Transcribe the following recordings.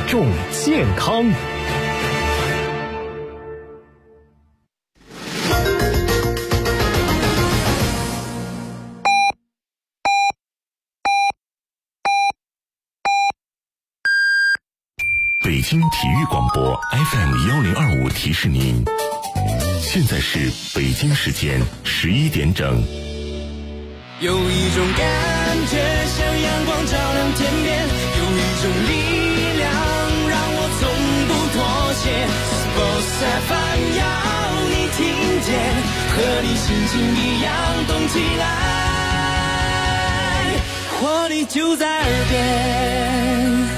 重健康。 北京体育广播 FM1025 提示您，现在是北京时间11点整。 有一种感觉像阳光照亮天边，有一种力量让我从不妥协。Sports FM 要你听见，和你心情一样动起来，活力就在耳边。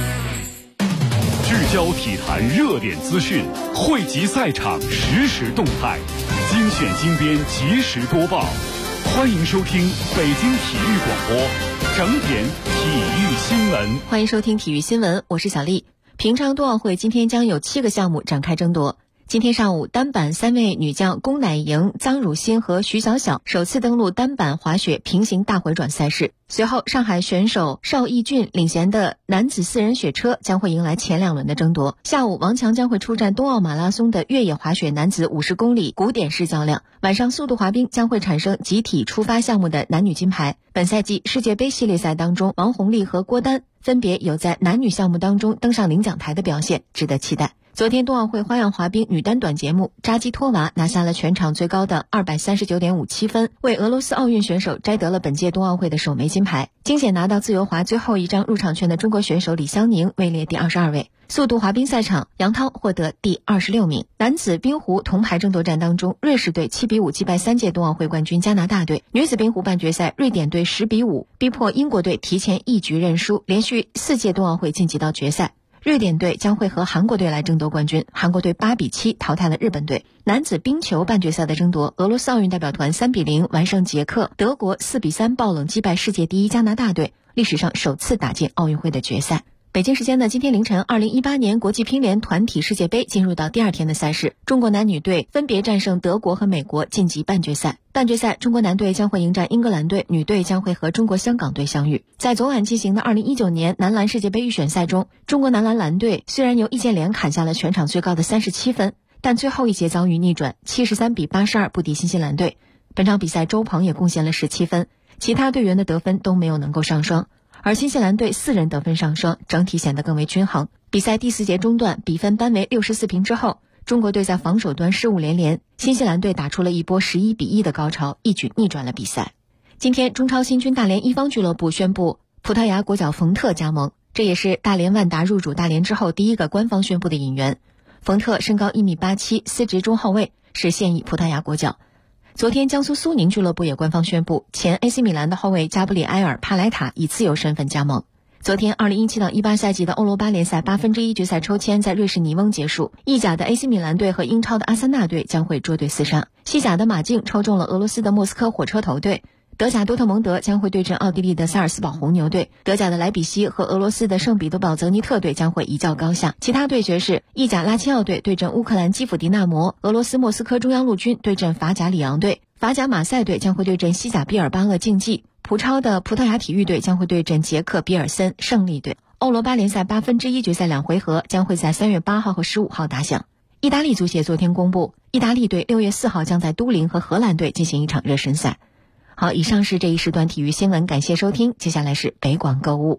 聚焦体坛热点资讯，汇集赛场实时动态，精选精编及时播报。欢迎收听北京体育广播整点体育新闻。 欢迎收听体育新闻，我是小丽。平昌冬奥会今天将有7个项目展开争夺。今天上午，单板3位女将龚乃莹、臧汝欣和徐晓晓首次登陆单板滑雪平行大回转赛事。随后，上海选手邵逸俊领衔的男子4人雪车将会迎来前2轮的争夺。下午，王强将会出战冬奥马拉松的越野滑雪男子50公里古典式较量。晚上，速度滑冰将会产生集体出发项目的男女金牌。本赛季世界杯系列赛当中，王红丽和郭丹分别有在男女项目当中登上领奖台的表现，值得期待。昨天冬奥会花样滑冰女单短节目，扎基托娃拿下了全场最高的239.57分，为俄罗斯奥运选手摘得了本届冬奥会的首枚金牌。惊险拿到自由滑最后一张入场券的中国选手李湘宁位列第22位。速度滑冰赛场，杨涛获得第26名。男子冰壶铜牌争夺战当中，瑞士队7比5击败3届冬奥会冠军加拿大队。女子冰壶半决赛，瑞典队10比5逼迫英国队提前1局认输，连续4届冬奥会晋级到决赛。瑞典队将会和韩国队来争夺冠军，韩国队8比7淘汰了日本队。男子冰球半决赛的争夺，俄罗斯奥运代表团3比0完胜捷克，德国4比3爆冷击败世界第一加拿大队，历史上首次打进奥运会的决赛。北京时间的今天凌晨，2018年国际乒联团体世界杯进入到第2天的赛事，中国男女队分别战胜德国和美国晋级半决赛。半决赛，中国男队将会迎战英格兰队，女队将会和中国香港队相遇。在昨晚进行的2019年男篮世界杯预选赛中，中国男篮篮队虽然由易建联砍下了全场最高的37分，但最后一节遭遇逆转，73比82不敌新西兰队。本场比赛周鹏也贡献了17分，其他队员的得分都没有能够上双。而新西兰队4人得分上双，整体显得更为均衡。比赛第4节中段，比分扳为64平之后，中国队在防守端失误连连，新西兰队打出了一波11比1的高潮，一举逆转了比赛。今天，中超新军大连一方俱乐部宣布葡萄牙国脚冯特加盟，这也是大连万达入主大连之后第一个官方宣布的引援。冯特身高1米87，司职中后卫，是现役葡萄牙国脚。昨天，江苏苏宁俱乐部也官方宣布，前 AC 米兰的后卫加布里埃尔·帕莱塔以自由身份加盟。昨天，2017到18赛季的欧罗巴联赛1/8决赛抽签在瑞士尼翁结束，意甲的 AC 米兰队和英超的阿森纳队将会捉对厮杀。西甲的马竞抽中了俄罗斯的莫斯科火车头队，德甲多特蒙德将会对阵奥地利的萨尔斯堡红牛队，德甲的莱比锡和俄罗斯的圣彼得堡泽尼特队将会一较高下。其他对决是意甲拉齐奥队对阵乌克兰基辅迪纳摩，俄罗斯莫斯科中央陆军对阵法甲里昂队，法甲马赛队将会对阵西甲毕尔巴鄂竞技，葡超的葡萄牙体育队将会对阵捷克比尔森胜利队。欧罗巴联赛1/8决赛2回合将会在3月8号和15号打响。意大利足协昨天公布，意大利队6月4号将在都灵和荷兰队进行一场热身赛。好，以上是这一时段体育新闻，感谢收听。接下来是北广购物。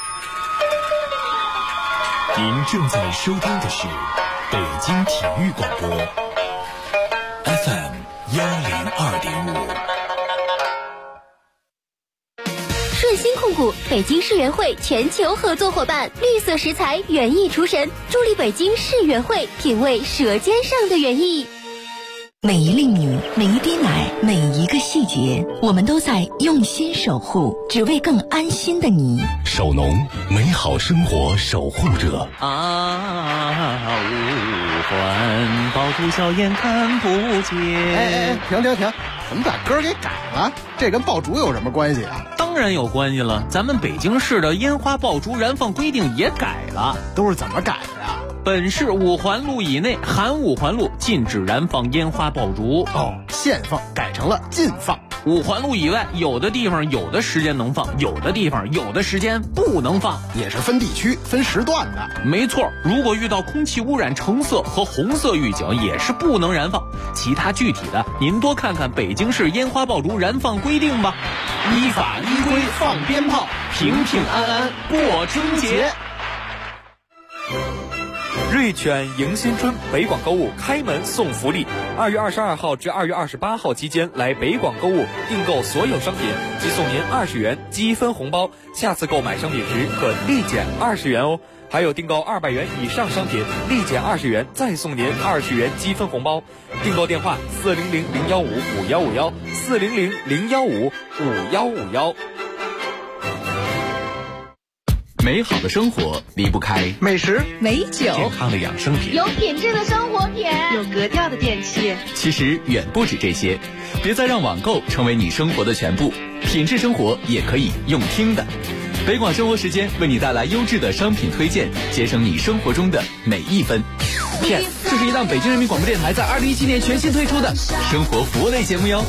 您正在收听的是北京体育广播 FM102.5。 顺鑫控股北京世园会全球合作伙伴，绿色食材园艺厨神，助力北京世园会品味舌尖上的园艺。 每一粒米，每一滴奶，每一个细节，我们都在用心守护，只为更安心的你。 守农，美好生活守护者。 五环爆竹硝烟看不见。 停，怎么把歌给改了？这跟爆竹有什么关系啊？ 当然有关系了，咱们北京市的烟花爆竹燃放规定也改了。 都是怎么改的呀？ 本市5环路以内含5环路禁止燃放烟花爆竹。 限放改成了禁放。 五环路以外，有的地方有的时间能放，有的地方有的时间不能放， 也是分地区分时段的。 没错，如果遇到空气污染橙色和红色预警，也是不能燃放。其他具体的，您多看看北京市烟花爆竹燃放规定吧。依法依规放鞭炮，平平安安过春节。 瑞犬迎新春北广购物开门送福利，2月22号至2月28号期间来北广购物订购所有商品，即送您20元积分红包，下次购买商品时可立减20元哦。还有订购200元以上商品，立减20元，再送您20元积分红包。订购电话400-015-5151，400-015-5151。 美好的生活离不开美食、 美酒、 健康的养生品， 有品质的生活品， 有格调的电器。 其实远不止这些，别再让网购成为你生活的全部，品质生活也可以用听的。北广生活时间为你带来优质的商品推荐，节省你生活中的每一分。 片，这是一档北京人民广播电台在2017年全新推出的生活服务类节目哟。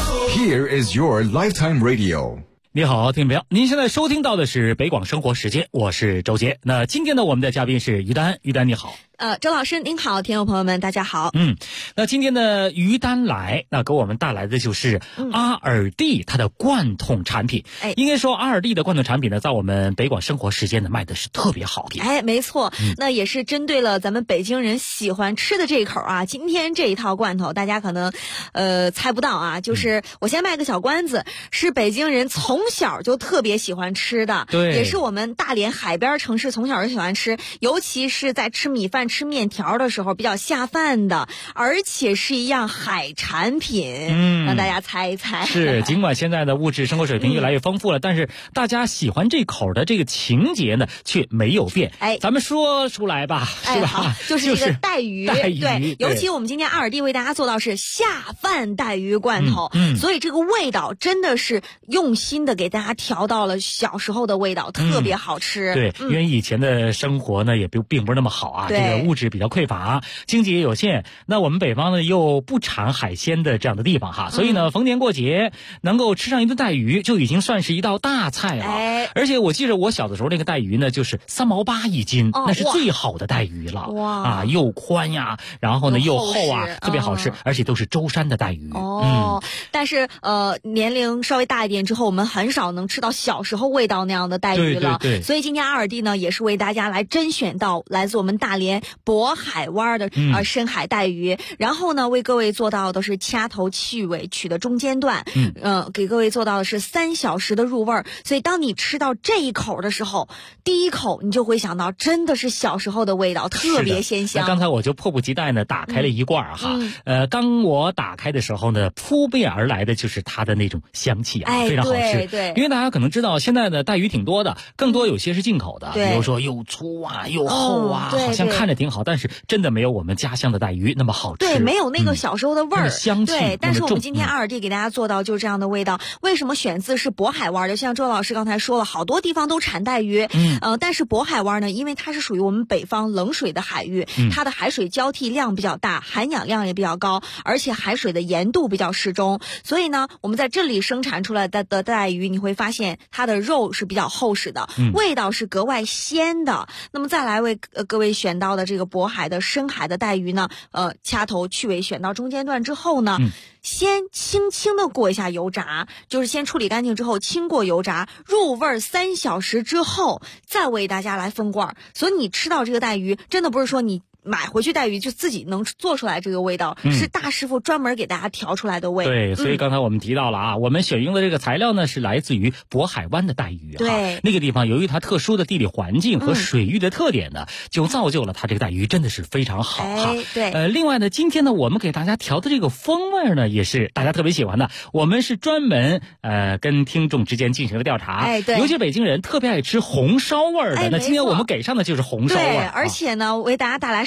Here is your lifetime radio。 你好，听众朋友，您现在收听到的是北广生活时间，我是周杰。那今天呢，我们的嘉宾是于丹，于丹你好。 周老师您好，听众朋友们大家好。 那今天呢，于丹来，那给我们带来的就是阿尔蒂它的罐头产品。应该说阿尔蒂的罐头产品呢，在我们北广生活时间呢卖的是特别好的。 没错，那也是针对了咱们北京人喜欢吃的这一口啊。今天这一套罐头，大家可能猜不到啊，就是我先卖个小关子，是北京人从小就特别喜欢吃的， 对， 也是我们大连海边城市从小就喜欢吃，尤其是在吃米饭、吃面条的时候比较下饭的，而且是一样海产品。让大家猜一猜。 是，尽管现在的物质生活水平越来越丰富了，但是大家喜欢这口的这个情节呢却没有变。咱们说出来吧，是吧？ 就是这个带鱼，对，尤其我们今天阿尔蒂为大家做到是下饭带鱼罐头，所以这个味道真的是用心的给大家调到了小时候的味道，特别好吃。 对，因为以前的生活呢也并不是那么好啊，这个物质比较匮乏，经济也有限。那我们北方呢又不产海鲜的这样的地方哈，所以呢逢年过节能够吃上一顿带鱼就已经算是一道大菜了。而且我记得我小的时候那个带鱼呢就是3毛8一斤，那是最好的带鱼了。哇，又宽呀，然后呢又厚啊，特别好吃，而且都是舟山的带鱼。 但是年龄稍微大一点之后，我们很少能吃到小时候味道那样的带鱼了。 对， 所以今天阿尔蒂呢也是为大家来甄选到来自我们大连渤海湾的深海带鱼，然后呢为各位做到的是掐头去尾取的中间段，给各位做到的是3小时的入味儿。所以当你吃到这一口的时候，第一口你就会想到真的是小时候的味道，特别鲜香。 那刚才我就迫不及待呢打开了一罐哈，当我打开的时候呢，扑面而来的就是它的那种香气啊，非常好吃。 对， 因为大家可能知道现在的带鱼挺多的，更多有些是进口的，比如说又粗啊又厚啊，好像看着挺好，但是真的没有我们家乡的带鱼那么好吃。 对，没有那个小时候的味儿， 香气。 对，但是我们今天阿尔蒂给大家做到就是这样的味道。为什么选自是渤海湾的？像周老师刚才说了，好多地方都产带鱼，但是渤海湾呢，因为它是属于我们北方冷水的海域，它的海水交替量比较大，含氧量也比较高，而且海水的盐度比较适中，所以呢，我们在这里生产出来的带鱼，你会发现它的肉是比较厚实的，味道是格外鲜的。那么再来为各位选到的这个渤海的深海的带鱼呢，掐头去尾选到中间段之后呢，先轻轻的过一下油炸，就是先处理干净之后轻过油炸，入味3小时之后再为大家来分罐。所以你吃到这个带鱼，真的不是说你买回去带鱼就自己能做出来这个味道，是大师傅专门给大家调出来的味。 对，所以刚才我们提到了啊，我们选用的这个材料呢是来自于渤海湾的带鱼。 对， 那个地方由于它特殊的地理环境和水域的特点呢，就造就了它这个带鱼真的是非常好哈。 对， 另外呢，今天呢我们给大家调的这个风味呢也是大家特别喜欢的。我们是专门跟听众之间进行了调查， 对， 尤其北京人特别爱吃红烧味的。那今天我们给上的就是红烧味。 对，而且呢为大家带来是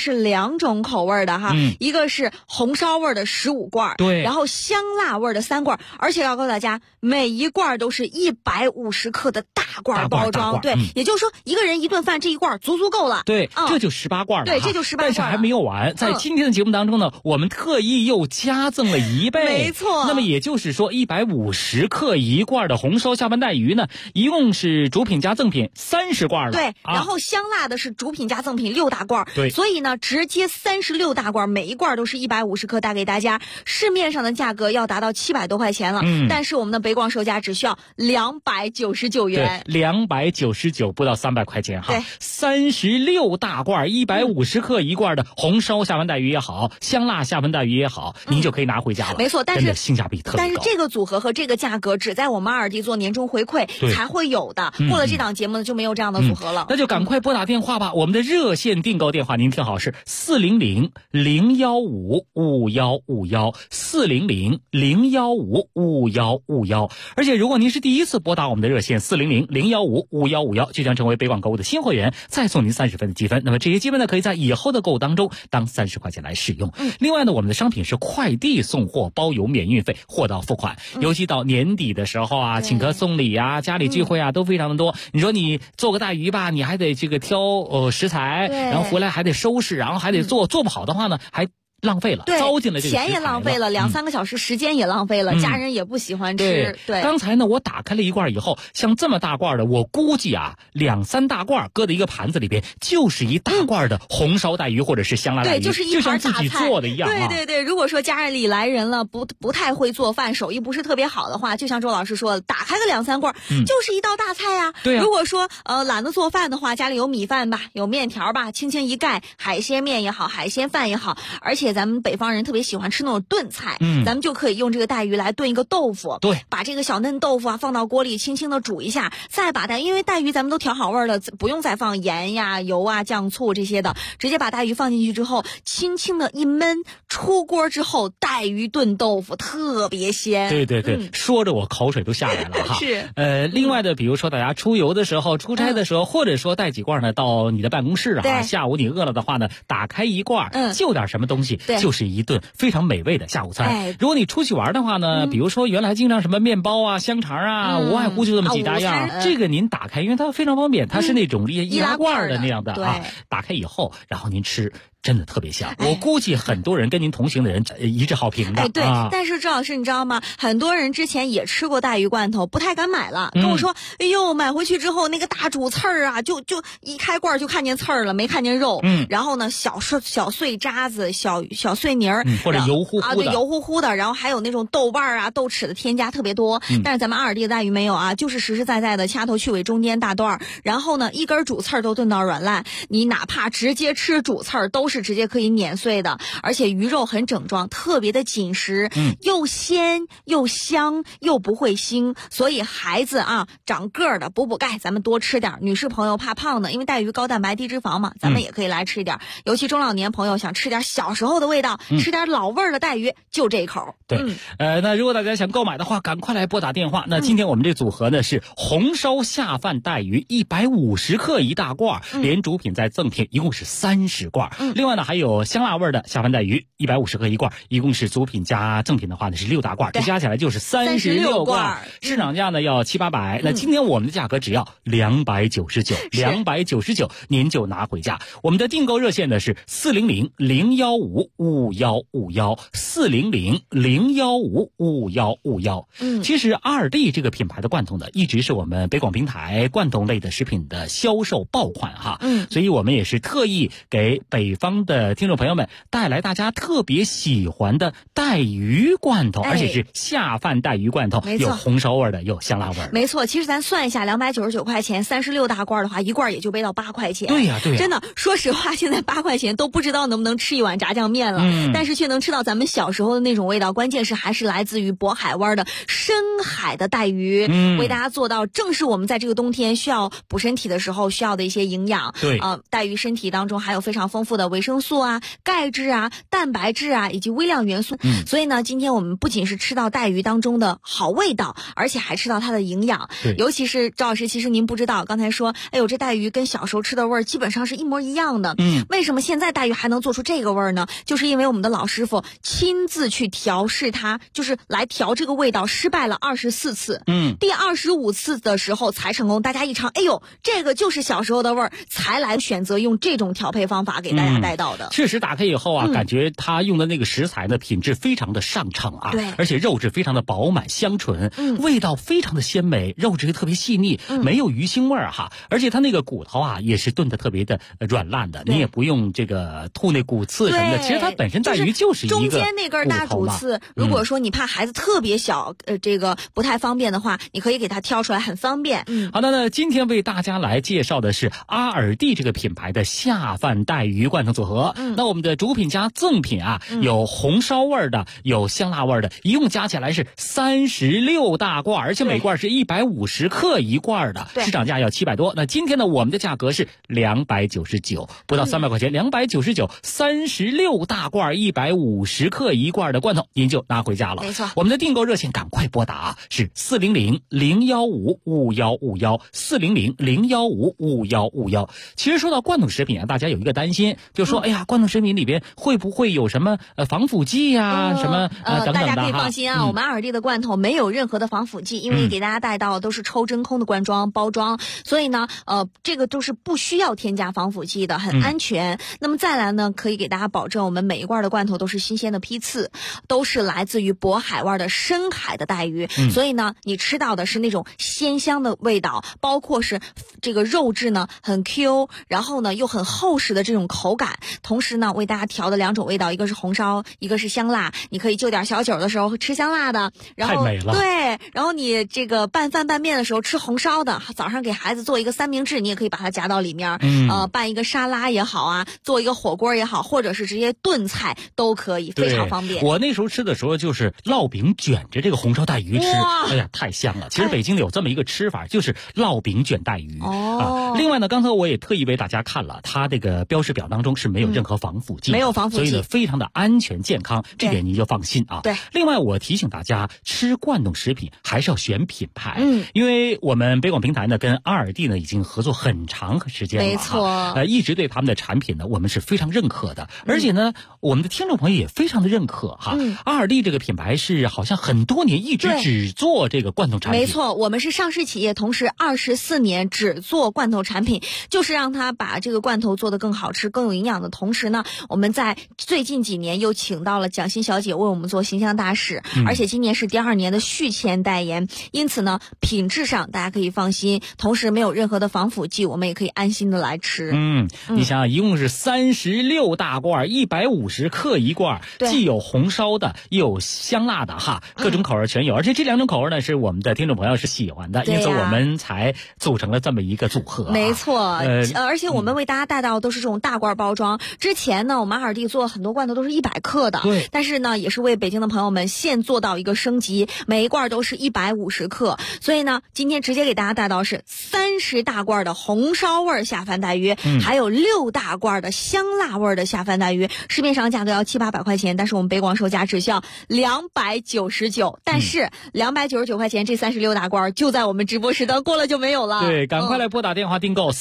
是2种口味的哈，一个是红烧味的15罐， 对， 然后香辣味的3罐，而且要告诉大家，每一罐都是150克的大罐包装，对，也就是说一个人一顿饭这一罐足够了。 对，这就18罐了。 对，这就18罐。 但是还没有完，在今天的节目当中呢，我们特意又加赠了1倍。 没错。 那么也就是说，150克1罐的红烧下饭带鱼呢，一共是主品加赠品30罐了。 对，然后香辣的是主品加赠品6大罐。 对， 所以呢，直接36大罐，每一罐都是150克，带给大家。市面上的价格要达到700多块钱了，但是我们的北广售价只需要299元。 对，299不到300块钱哈。36大罐150克1罐的红烧下饭带鱼也好，香辣下饭带鱼也好，您就可以拿回家了。 没错，但是性价比特别高。 但是这个组合和这个价格只在我们2D做年终回馈才会有的，过了这档节目呢就没有这样的组合了。 那就赶快拨打电话吧，我们的热线订购电话您听好是400-015-5151，400-015-5151。而且如果您是第一次拨打我们的热线400-015-5151，就将成为北广购物的新会员，再送您30分的积分。那么这些积分呢，可以在以后的购物当中当30块钱来使用。另外呢，我们的商品是快递送货，包邮免运费，货到付款。尤其到年底的时候啊，请客送礼啊，家里聚会啊，都非常的多。你说你做个带鱼吧，你还得这个挑食材，然后回来还得收拾，然后还得做不好的话呢，还浪费了，糟践了这个钱也浪费了，2-3个小时时间也浪费了，家人也不喜欢吃。对， 刚才呢我打开了一罐以后，像这么大罐的，我估计啊2-3大罐搁在一个盘子里边，就是一大罐的红烧带鱼或者是香辣带鱼， 对，就是一盘大菜， 就像自己做的一样啊。 对对对，如果说家里来人了，不太会做饭，手艺不是特别好的话，就像周老师说的，打开个2-3罐，就是一道大菜呀。 对啊。 如果说懒得做饭的话，家里有米饭吧，有面条吧，轻轻一盖，海鲜面也好，海鲜饭也好，而且咱们北方人特别喜欢吃那种炖菜，咱们就可以用这个带鱼来炖一个豆腐。 对， 把这个小嫩豆腐啊放到锅里，轻轻的煮一下，再把因为带鱼咱们都调好味了，不用再放盐呀、油啊、酱醋这些的，直接把带鱼放进去之后，轻轻的一焖，出锅之后，带鱼炖豆腐特别鲜。 对对对，说着我口水都下来了哈。 是。 另外的，比如说大家出游的时候、出差的时候，或者说带几罐呢到你的办公室啊，下午你饿了的话呢，打开一罐，就点什么东西，就是一顿非常美味的下午餐。如果你出去玩的话呢，比如说原来经常什么面包啊、香肠啊，无外乎就这么几大样。这个您打开，因为它非常方便，它是那种易拉罐的那样的啊。打开以后，然后您吃。真的特别香，我估计很多人跟您同行的人一致好评的。 对，但是周老师你知道吗？很多人之前也吃过带鱼罐头，不太敢买了，跟我说：“哎呦，买回去之后那个大主刺儿啊，就一开罐就看见刺儿了，没看见肉。然后呢，小碎渣子、小碎泥儿， 或者油乎乎的啊，对，油乎乎的。然后还有那种豆瓣啊、豆豉的添加特别多。但是咱们2D的带鱼没有啊，就是实实在在的掐头去尾中间大段，然后呢，一根主刺儿都炖到软烂。你哪怕直接吃主刺儿，都是直接可以碾碎的，而且鱼肉很整装，特别的紧实，又鲜又香又不会腥，所以孩子啊长个儿的补钙，咱们多吃点。女士朋友怕胖的，因为带鱼高蛋白低脂肪嘛，咱们也可以来吃一点。尤其中老年朋友想吃点小时候的味道，吃点老味儿的带鱼，就这一口。 对，那如果大家想购买的话，赶快来拨打电话。那今天我们这组合呢是红烧下饭带鱼150克一大罐，连主品再赠品，一共是30罐。另外呢还有香辣味的下饭带鱼150克一罐，一共是主品加赠品的话呢是6大罐，这加起来就是36罐。市场价呢要700-800，那今天我们的价格只要299，299您就拿回家。我们的订购热线呢是400-015-5151，400-015-5151。其实2D这个品牌的罐头呢，一直是我们北广平台罐头类的食品的销售爆款哈。所以我们也是特意给北方的听众朋友们带来大家特别喜欢的带鱼罐头，而且是下饭带鱼罐头，有红烧味的，有香辣味的。 没错，其实咱算一下，299块钱，36大罐的话，一罐也就背到8块钱。 对呀，对呀， 真的，说实话，现在8块钱都不知道能不能吃一碗炸酱面了，但是却能吃到咱们小时候的那种味道。关键是还是来自于渤海湾的深海的带鱼，为大家做到正是我们在这个冬天需要补身体的时候需要的一些营养。 对带鱼身体当中含有非常丰富的维维生素啊、钙质啊、蛋白质啊以及微量元素。所以呢，今天我们不仅是吃到带鱼当中的好味道，而且还吃到它的营养。尤其是赵老师，其实您不知道，刚才说，哎呦，这带鱼跟小时候吃的味儿基本上是一模一样的。为什么现在带鱼还能做出这个味儿呢？就是因为我们的老师傅亲自去调试它，就是来调这个味道，失败了24次。第25次的时候才成功。大家一尝，哎呦，这个就是小时候的味儿，才来选择用这种调配方法给大家带到的。 确实打开以后啊，感觉他用的那个食材呢，品质非常的上乘啊， 对， 而且肉质非常的饱满香醇，味道非常的鲜美，肉质特别细腻，没有鱼腥味儿哈。而且它那个骨头啊，也是炖的特别的软烂的，你也不用这个吐那骨刺什么的。其实它本身带鱼就是一个中间那根大主刺，如果说你怕孩子特别小，这个不太方便的话，你可以给它挑出来，很方便。 好的，那今天为大家来介绍的是阿尔蒂这个品牌的下饭带鱼罐头组合。那我们的主品加赠品啊，有红烧味的，有香辣味的，一共加起来是36大罐，而且每罐是150克一罐的，市场价要700多。那今天呢，我们的价格是299，不到300块钱，299 36大罐150克一罐的罐头，您就拿回家了。 没错， 我们的订购热线赶快拨打啊，是400-015-5151，400-015-5151。其实说到罐头食品啊，大家有一个担心，就说哎呀，罐头食品里边会不会有什么防腐剂呀、什么等等的。 大家可以放心啊，我们阿尔蒂的罐头没有任何的防腐剂，因为给大家带到都是抽真空的罐装包装，所以呢，这个都是不需要添加防腐剂的，很安全。那么再来呢，可以给大家保证，我们每一罐的罐头都是新鲜的批次，都是来自于渤海湾的深海的带鱼，所以呢，你吃到的是那种鲜香的味道，包括是这个肉质呢很 Q， 然后呢又很厚实的这种口感。同时呢，为大家调的2种味道，一个是红烧，一个是香辣。你可以就点小酒的时候吃香辣的，然后太美了。 对，然后你这个拌饭拌面的时候吃红烧的，早上给孩子做一个三明治，你也可以把它夹到里面，拌一个沙拉也好啊，做一个火锅也好，或者是直接炖菜都可以，非常方便。 我那时候吃的时候就是烙饼卷着这个红烧带鱼吃，哎呀，太香了。其实北京有这么一个吃法，就是烙饼卷带鱼。另外呢，刚才我也特意为大家看了，它这个标识表当中是没有任何防腐剂， 没有防腐剂， 所以呢非常的安全健康，这点您就放心啊。 对。 另外我提醒大家，吃罐头食品还是要选品牌，因为我们北广平台呢跟阿尔蒂呢已经合作很长时间了， 没错， 一直对他们的产品呢我们是非常认可的，而且呢我们的听众朋友也非常的认可哈。阿尔蒂这个品牌是好像很多年一直只做这个罐头产品， 没错，我们是上市企业，同时24年只做罐头产品，就是让它把这个罐头做得更好吃、更有营养的同时呢，我们在最近几年又请到了蒋欣小姐为我们做形象大使，而且今年是第2年的续签代言，因此呢，品质上大家可以放心，同时没有任何的防腐剂，我们也可以安心的来吃。 你想想，一共是36大罐，150克一罐，既有红烧的，又有香辣的哈，各种口味全有，而且这2种口味呢是我们的听众朋友是喜欢的，因此我们才组成了这么一个组合。 没错，而且我们为大家带到都是这种大罐包装。之前呢，我们阿尔蒂做很多罐头都是100克的， 对， 但是呢，也是为北京的朋友们现做到一个升级，每一罐都是150克。所以呢，今天直接给大家带到是30大罐的红烧味下饭带鱼，还有6大罐的香辣味的下饭带鱼，市面上价格要700-800块钱，但是我们北广售价只需要299，但是299块钱这36大罐就在我们直播时段过了就没有了。 对，赶快来拨打电话订购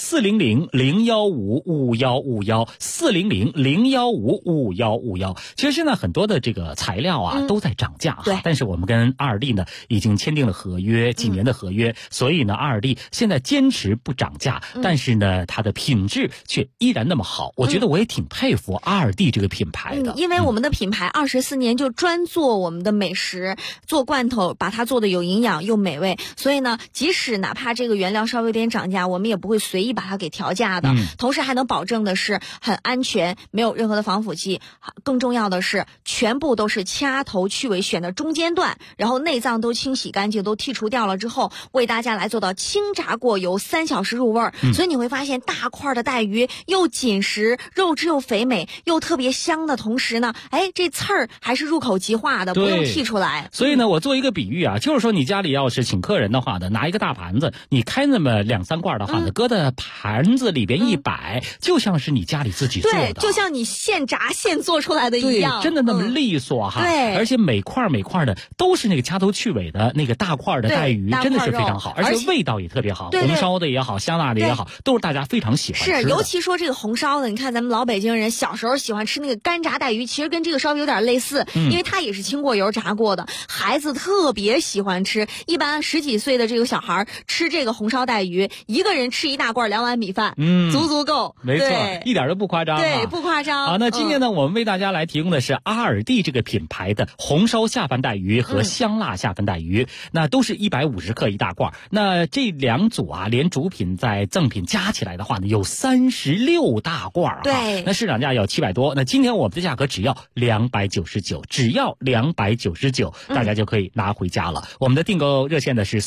400-015-5151，400-015-5151。其实现在很多的这个材料啊都在涨价， 对， 但是我们跟阿尔蒂呢已经签订了合约，几年的合约，所以呢阿尔蒂现在坚持不涨价，但是呢它的品质却依然那么好，我觉得我也挺佩服阿尔蒂这个品牌的， 因为我们的品牌24年就专做我们的美食，做罐头，把它做的有营养又美味，所以呢即使哪怕这个原料稍微有点涨价，我们也不会随意把它给调价的，同时还能保证的是很安全，没有任何的防腐剂，更重要的是全部都是掐头去尾选的中间段，然后内脏都清洗干净，都剔除掉了之后，为大家来做到清炸过油3小时入味儿，所以你会发现大块的带鱼又紧实，肉质又肥美，又特别香的同时呢，这刺儿还是入口即化的，不用剔出来。 所以呢，我做一个比喻啊，就是说你家里要是请客人的话呢，拿一个大盘子，你开那么2-3罐的话呢，搁在盘子里边一摆，就像是你家里自己做的， 对，就像你现炸现做出来的一样， 对，真的那么利索哈。 对， 而且每块的都是那个掐头去尾的那个大块的带鱼，真的是非常好，而且味道也特别好，红烧的也好，香辣的也好，都是大家非常喜欢吃的。 是，尤其说这个红烧的，你看咱们老北京人小时候喜欢吃那个干炸带鱼，其实跟这个稍微有点类似，因为它也是经过油炸过的，孩子特别喜欢吃。一般10几岁的这个小孩吃这个红烧带鱼，一个人吃1大罐2碗米饭，足够。 没错，一点都不夸张。 对，不夸张。 好，那今天呢，我们为大家来提供的是阿尔蒂这个品牌的红烧下饭带鱼和香辣下饭带鱼，那都是150克1大罐。那这2组啊，连主品在赠品加起来的话呢，有36大罐。 对， 那市场价要700多，那今天我们的价格只要299，只要299，大家就可以拿回家了。我们的订购热线的是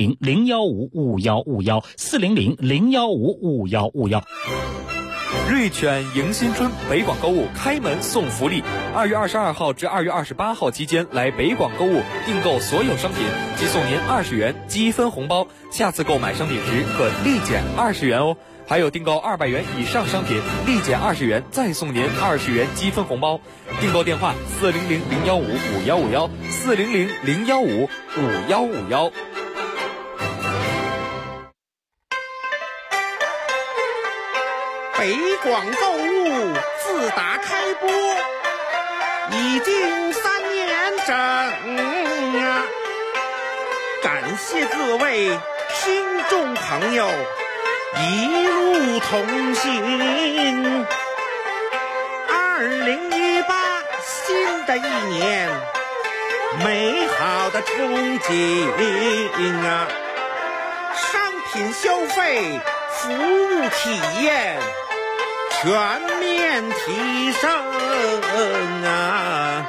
400-015-5151，400-015-5151。 瑞全迎新春北广购物开门送福利，2月22号至2月28号期间来北广购物订购所有商品，即送您20元积分红包，下次购买商品时可立减20元哦。还有订购200元以上商品，立减20元，再送您20元积分红包。订购电话400-015-5151，400-015-5151。 北广购物自打开播已经3年整啊，感谢各位听众朋友一路同行。2018新的一年，美好的憧憬啊，商品消费，服务体验全面提升啊！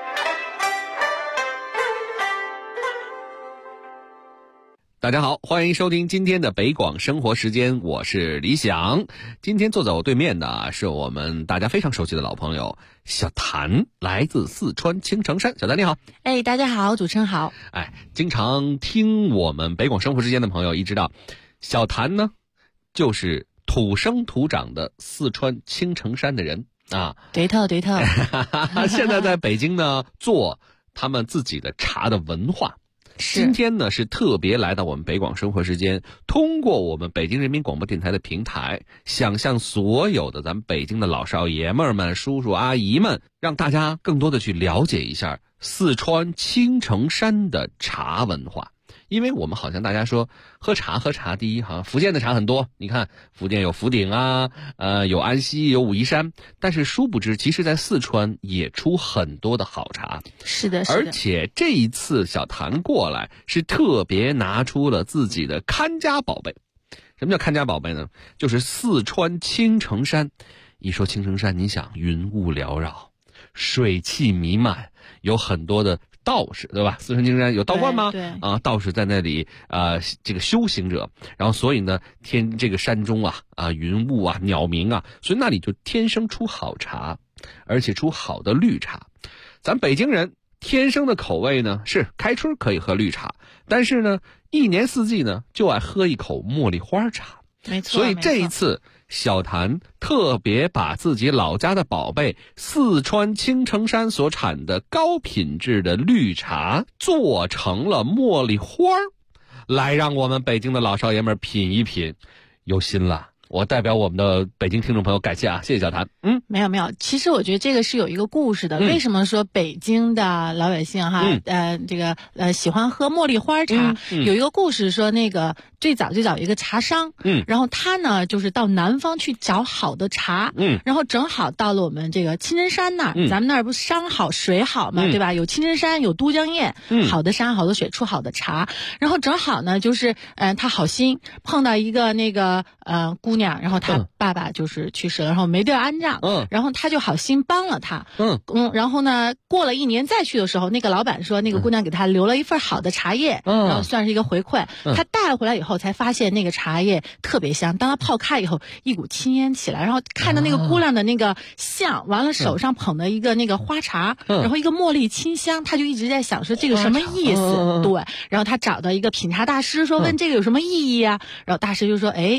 大家好，欢迎收听今天的北广生活时间，我是李想。今天坐在我对面的是我们大家非常熟悉的老朋友小谭，来自四川青城山。小谭你好。 大家好，主持人好。 经常听我们北广生活时间的朋友一知道，小谭呢就是土生土长的四川青城山的人啊。 对头。 现在在北京呢做他们自己的茶的文化。今天呢是特别来到我们北广生活时间，通过我们北京人民广播电台的平台，想向所有的咱们北京的老少爷们们、叔叔阿姨们，让大家更多的去了解一下四川青城山的茶文化。因为我们好像大家说喝茶，第一好像福建的茶很多，你看福建有福鼎啊，有安溪，有武夷山，但是殊不知其实在四川也出很多的好茶。 是的。 而且这一次小谭过来是特别拿出了自己的看家宝贝。什么叫看家宝贝呢？就是四川青城山。一说青城山，你想云雾缭绕，水汽弥漫，有很多的道士，对吧？四川青城山有道观吗？ 对道士在那里这个修行者，然后所以呢这个山中云雾鸟鸣所以那里就天生出好茶，而且出好的绿茶。咱北京人天生的口味呢是开春可以喝绿茶，但是呢一年四季呢就爱喝一口茉莉花茶。 没错。 所以这一次小谭特别把自己老家的宝贝四川青城山所产的高品质的绿茶做成了茉莉花，来让我们北京的老少爷们品一品。有心了，我代表我们的北京听众朋友感谢谢谢小谭。 没有，其实我觉得这个是有一个故事的。为什么说北京的老百姓喜欢喝茉莉花茶？有一个故事说，那个最早一个茶商，然后他呢就是到南方去找好的茶，然后正好到了我们这个青城山那儿，咱们那儿不山好水好嘛，对吧？有青城山，有都江堰，好的山好的水出好的茶，然后正好呢就是他好心碰到一个那个姑娘，然后他爸爸就是去世了，然后没地儿安葬，然后他就好心帮了他，然后呢过了1年再去的时候，那个老板说那个姑娘给他留了一份好的茶叶，然后算是一个回馈，他带回来以后才发现那个茶叶特别香，当他泡开以后一股青烟起来，然后看到那个姑娘的那个像，完了手上捧的一个那个花茶，然后一个茉莉清香，他就一直在想说这个什么意思，对，然后他找到一个品茶大师说问这个有什么意义啊，然后大师就说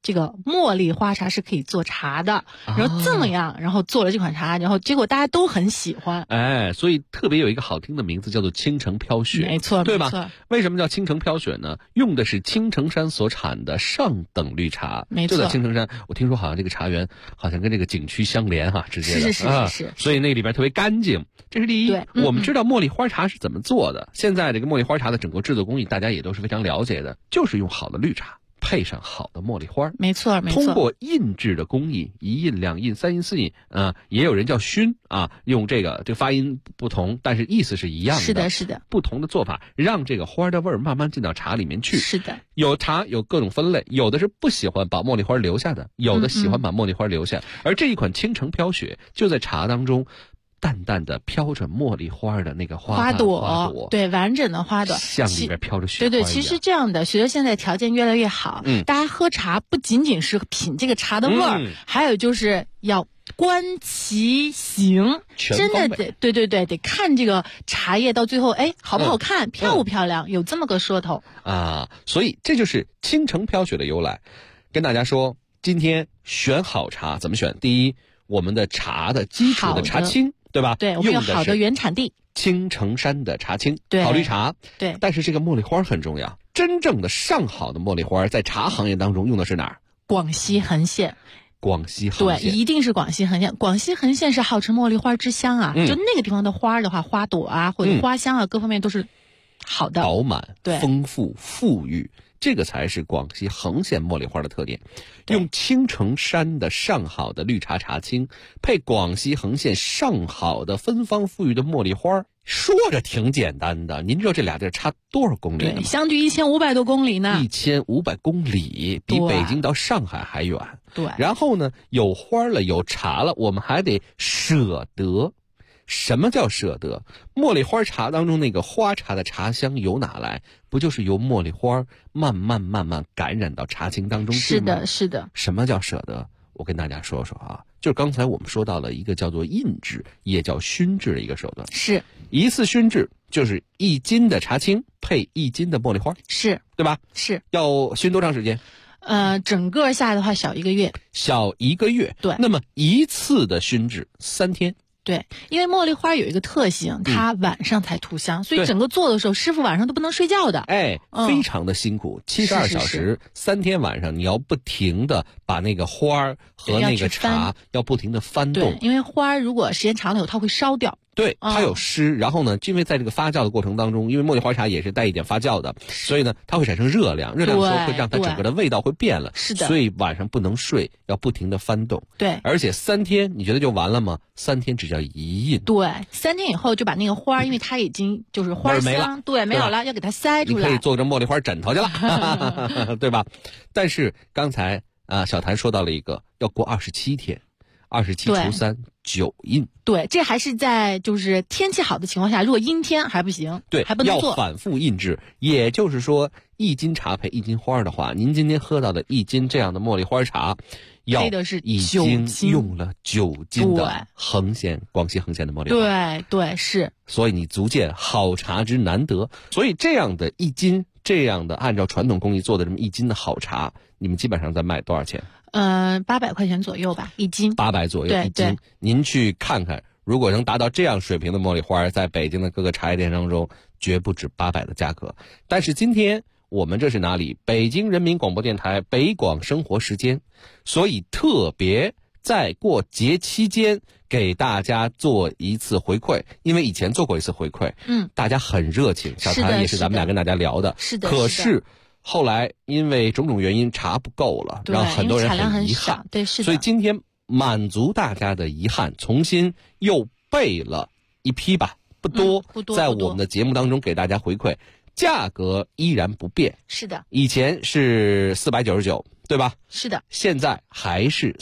这个茉莉花茶是可以做茶的，然后这么样，然后做了这款茶，然后结果大家都很喜欢。 哎，所以特别有一个好听的名字叫做青城飘雪， 没错， 对吧？ 没错。 为什么叫青城飘雪呢？用的是青城山所产的上等绿茶， 没错。 就在青城山，我听说好像这个茶园好像跟这个景区相连哈，直接的是， 所以那里边特别干净，这是第一。 对， 我们知道茉莉花茶是怎么做的，现在这个茉莉花茶的整个制作工艺大家也都是非常了解的，就是用好的绿茶配上好的茉莉花， 没错，没错。 通过印制的工艺，1印、2印、3印、4印，也有人叫熏啊，用这个发音不同，但是意思是一样的。 是的，是的。 不同的做法，让这个花的味儿慢慢进到茶里面去。 是的。 有茶有各种分类，有的是不喜欢把茉莉花留下的，有的喜欢把茉莉花留下。而这一款青城飘雪就在茶当中。淡淡的飘着茉莉花的那个花朵， 对，完整的花朵， 像里边飘着雪花一样。 对，其实这样的，随着现在条件越来越好，大家喝茶不仅仅是品这个茶的味儿，还有就是要观其形，真的得看这个茶叶到最后，哎，好不好看，漂不漂亮，有这么个说头啊。所以这就是青城飘雪的由来。跟大家说，今天选好茶怎么选？第一，我们的茶的基础的茶青。对吧？ 对，我们有好的原产地， 青城山的茶青， 对， 好绿茶。 对， 但是这个茉莉花很重要。真正的上好的茉莉花，在茶行业当中用的是哪儿？ 广西横县。 广西横县， 对，一定是广西横县。广西横县是号称茉莉花之乡啊，就那个地方的花的话，花朵啊或者花香啊，各方面都是好的， 饱满、 对， 丰富、富裕。这个才是广西横县茉莉花的特点，用青城山的上好的绿茶茶青，配广西横县上好的芬芳馥郁的茉莉花，说着挺简单的。您知道这俩地儿差多少公里呢？ 对，相距1500多公里呢。 1500公里，比北京到上海还远。 对。 然后呢，有花了，有茶了，我们还得舍得。什么叫舍得？茉莉花茶当中那个花茶的茶香由哪来？不就是由茉莉花慢慢感染到茶青当中去吗？ 是的，是的。 什么叫舍得？我跟大家说说啊，就是刚才我们说到了一个叫做印制，也叫熏制的一个手段。 是一次熏制就是1斤的茶青配1斤的茉莉花， 是对吧？ 是。 要熏多长时间？ 整个下来的话小1个月。 小1个月。 对。 那么一次的熏制3天。 对，因为茉莉花有一个特性，它晚上才吐香，所以整个做的时候，师傅晚上都不能睡觉的。 哎，非常的辛苦，72小时，3天晚上你要不停的把那个花和那个茶要不停的翻动。 对，因为花如果时间长了以后，它会烧掉。 对，它有湿，然后呢，因为在这个发酵的过程当中，因为茉莉花茶也是带一点发酵的，所以呢，它会产生热量，热量的时候会让它整个的味道会变了。 是的。 所以晚上不能睡，要不停的翻动。 对。 而且3天，你觉得就完了吗？3天只叫1印。 对，3天以后就把那个花，因为它已经就是花香，对，没有了，要给它筛出来。 你可以做成茉莉花枕头去了，对吧？但是刚才小谭说到了一个，要过27天。27除3 9印。 对，这还是在就是天气好的情况下，如果阴天还不行， 对， 还不能做。 要反复印制，也就是说1斤茶配1斤花的话，您今天喝到的1斤这样的茉莉花茶，要已经用了9斤的广西横县的茉莉花。 对，是。 所以你足见好茶之难得。所以这样的1斤，这样的按照传统工艺做的这么1斤的好茶，你们基本上在卖多少钱 ？800块钱左右吧，1斤。 800左右1斤。您去看看，如果能达到这样水平的茉莉花，在北京的各个茶叶店当中，绝不止800的价格。但是今天我们这是哪里？北京人民广播电台北广生活时间，所以特别在过节期间给大家做一次回馈，因为以前做过一次回馈，大家很热情，小谭也是咱们俩跟大家聊的， 是的。 可是后来因为种种原因茶不够了，让很多人很遗憾。 对，是的。 所以今天满足大家的遗憾，重新又备了一批吧，不多，在我们的节目当中给大家回馈，价格依然不变。 是的。 以前是499，对吧？ 是的。 现在还是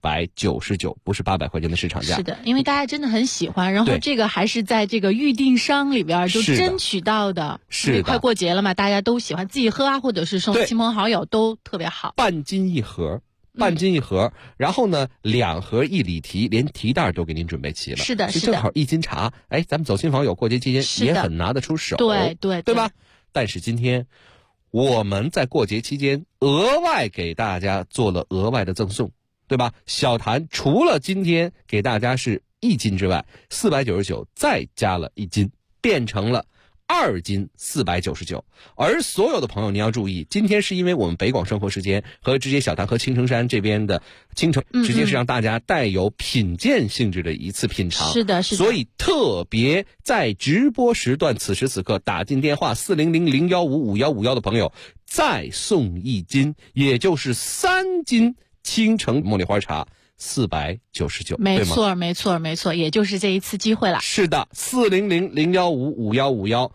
499，不是800块钱的市场价。 是的，因为大家真的很喜欢，然后这个还是在这个预定商里边就争取到的。 是的。 快过节了嘛，大家都喜欢自己喝啊，或者是送亲朋好友都特别好。 半斤一盒。然后呢，2盒1里提，连提袋都给您准备齐了。 是的， 正好1斤茶，哎，咱们走亲访友过节期间也很拿得出手。 对吧？但是今天我们在过节期间额外给大家做了额外的赠送，对吧？小谭除了今天给大家是1斤之外，499再加了1斤，变成了2斤499。而所有的朋友您要注意，今天是因为我们北广生活时间和直接小谭和青城山这边的青城直接是让大家带有品鉴性质的一次品尝， 是的， 所以特别在直播时段此时此刻打进电话40001555151的朋友再送1斤，也就是3斤青城茉莉花茶499， 没错，没错，没错，也就是这一次机会了。 是的，40001555151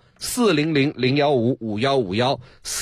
400015551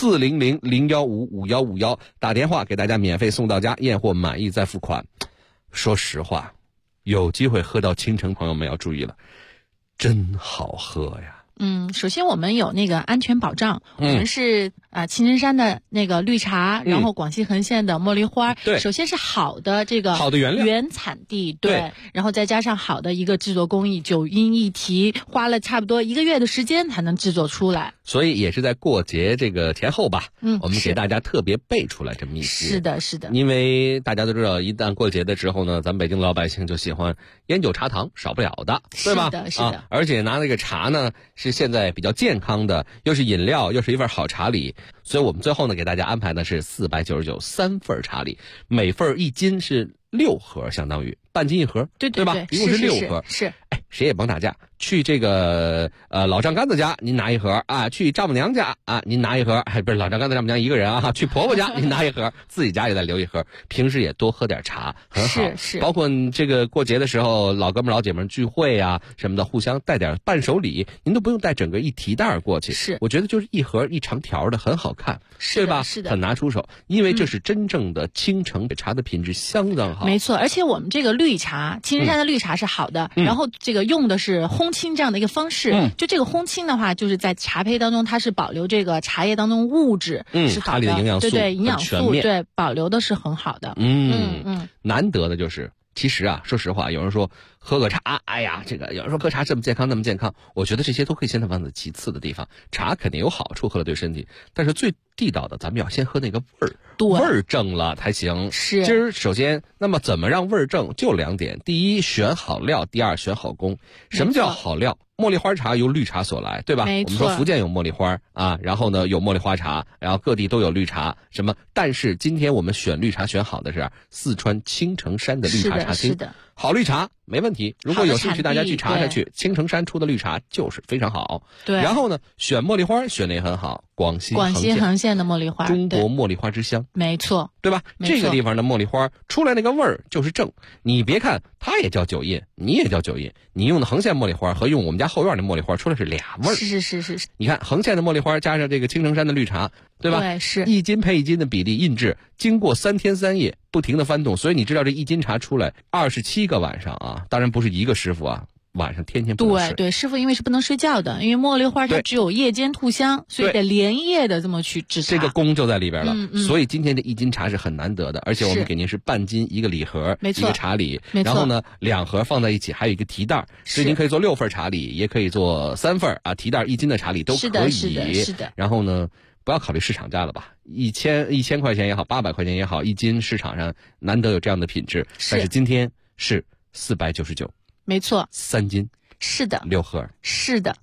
400015551打电话给大家免费送到家，验货满意再付款。说实话，有机会喝到青城朋友们要注意了，真好喝呀。 首先我们有那个安全保障，我们是青城山的那个绿茶，然后广西恒县的茉莉花， 对， 首先是好的这个好的原料原产地，对，然后再加上好的一个制作工艺，9音1提，花了差不多1个月的时间才能制作出来， 所以也是在过节这个前后吧，我们给大家特别备出来这么一些。 是的，是的， 因为大家都知道，一旦过节的时候呢，咱们北京的老百姓就喜欢烟酒茶糖，少不了的，对吧？ 是的，是的， 而且拿那个茶呢，是现在比较健康的，又是饮料，又是一份好茶礼，所以我们最后呢给大家安排的是499 3份茶礼，每份1斤是6盒，相当于半斤1盒， 对吧？一共是6盒， 是。 哎，谁也甭打架，去这个老丈杆子家您拿1盒啊，去丈母娘家啊您拿1盒，不是老丈杆子丈母娘一个人啊，去婆婆家您拿1盒，自己家也再留1盒，平时也多喝点茶，很好。 是。 包括这个过节的时候，老哥们老姐们聚会啊什么的，互相带点伴手礼，您都不用带整个一提袋过去。 是， 我觉得就是1盒1长条的，很好看，对吧？ 是的， 很拿出手，因为这是真正的青城茶的品质相当好。 没错，而且我们这个绿茶，青城山的绿茶是好的，然后这个用的是烘青这样的一个方式，就这个烘青的话，就是在茶胚当中它是保留这个茶叶当中物质，是好的， 茶里的营养素， 对营养素，对保留的是很好的。 难得的就是，其实啊，说实话，有人说喝个茶，哎呀，这个有人说喝茶这么健康那么健康，我觉得这些都可以先放在其次的地方。茶肯定有好处，喝了对身体，但是最地道的，咱们要先喝那个味儿，味儿正了才行。 是。 今儿首先，那么怎么让味儿正？就2点：第一，选好料；第二，选好工。什么叫好料？茉莉花茶由绿茶所来，对吧？我们说福建有茉莉花啊，然后呢有茉莉花茶，然后各地都有绿茶，什么？但是今天我们选绿茶选好的是四川青城山的绿茶茶青， 是的， 好绿茶没问题。如果有兴趣，大家去查查去，青城山出的绿茶就是非常好。 对。 然后呢，选茉莉花选的也很好，广西恒县的茉莉花， 中国茉莉花之乡， 没错， 对吧？这个地方的茉莉花出来那个味儿就是正。你别看它也叫9印，你也叫9印，你用的恒县茉莉花和用我们家后院的茉莉花出来是俩味儿。 是。 你看恒县的茉莉花加上这个青城山的绿茶，对吧？ 对，是 1斤配1斤的比例印制，经过3天3夜不停的翻动，所以你知道这1斤茶出来27个晚上啊，当然不是一个师傅啊。晚上天天不能睡。 对，师傅因为是不能睡觉的，因为茉莉花它只有夜间吐香，所以得连夜的这么去制茶。 这个功就在里边了。所以今天这1斤茶是很难得的，而且我们给您是半斤一个礼盒， 没错， 一个茶礼， 没错。 然后呢，2盒放在一起，还有一个提袋，所以您可以做6份茶礼，也可以做3份啊，提袋1斤的茶礼都可以。 是的。 然后呢，不要考虑市场价了吧，1000块钱也好，800块钱也好，1斤市场上难得有这样的品质，但是今天是499， 没错 ，3斤。 是的 ，6盒， 是的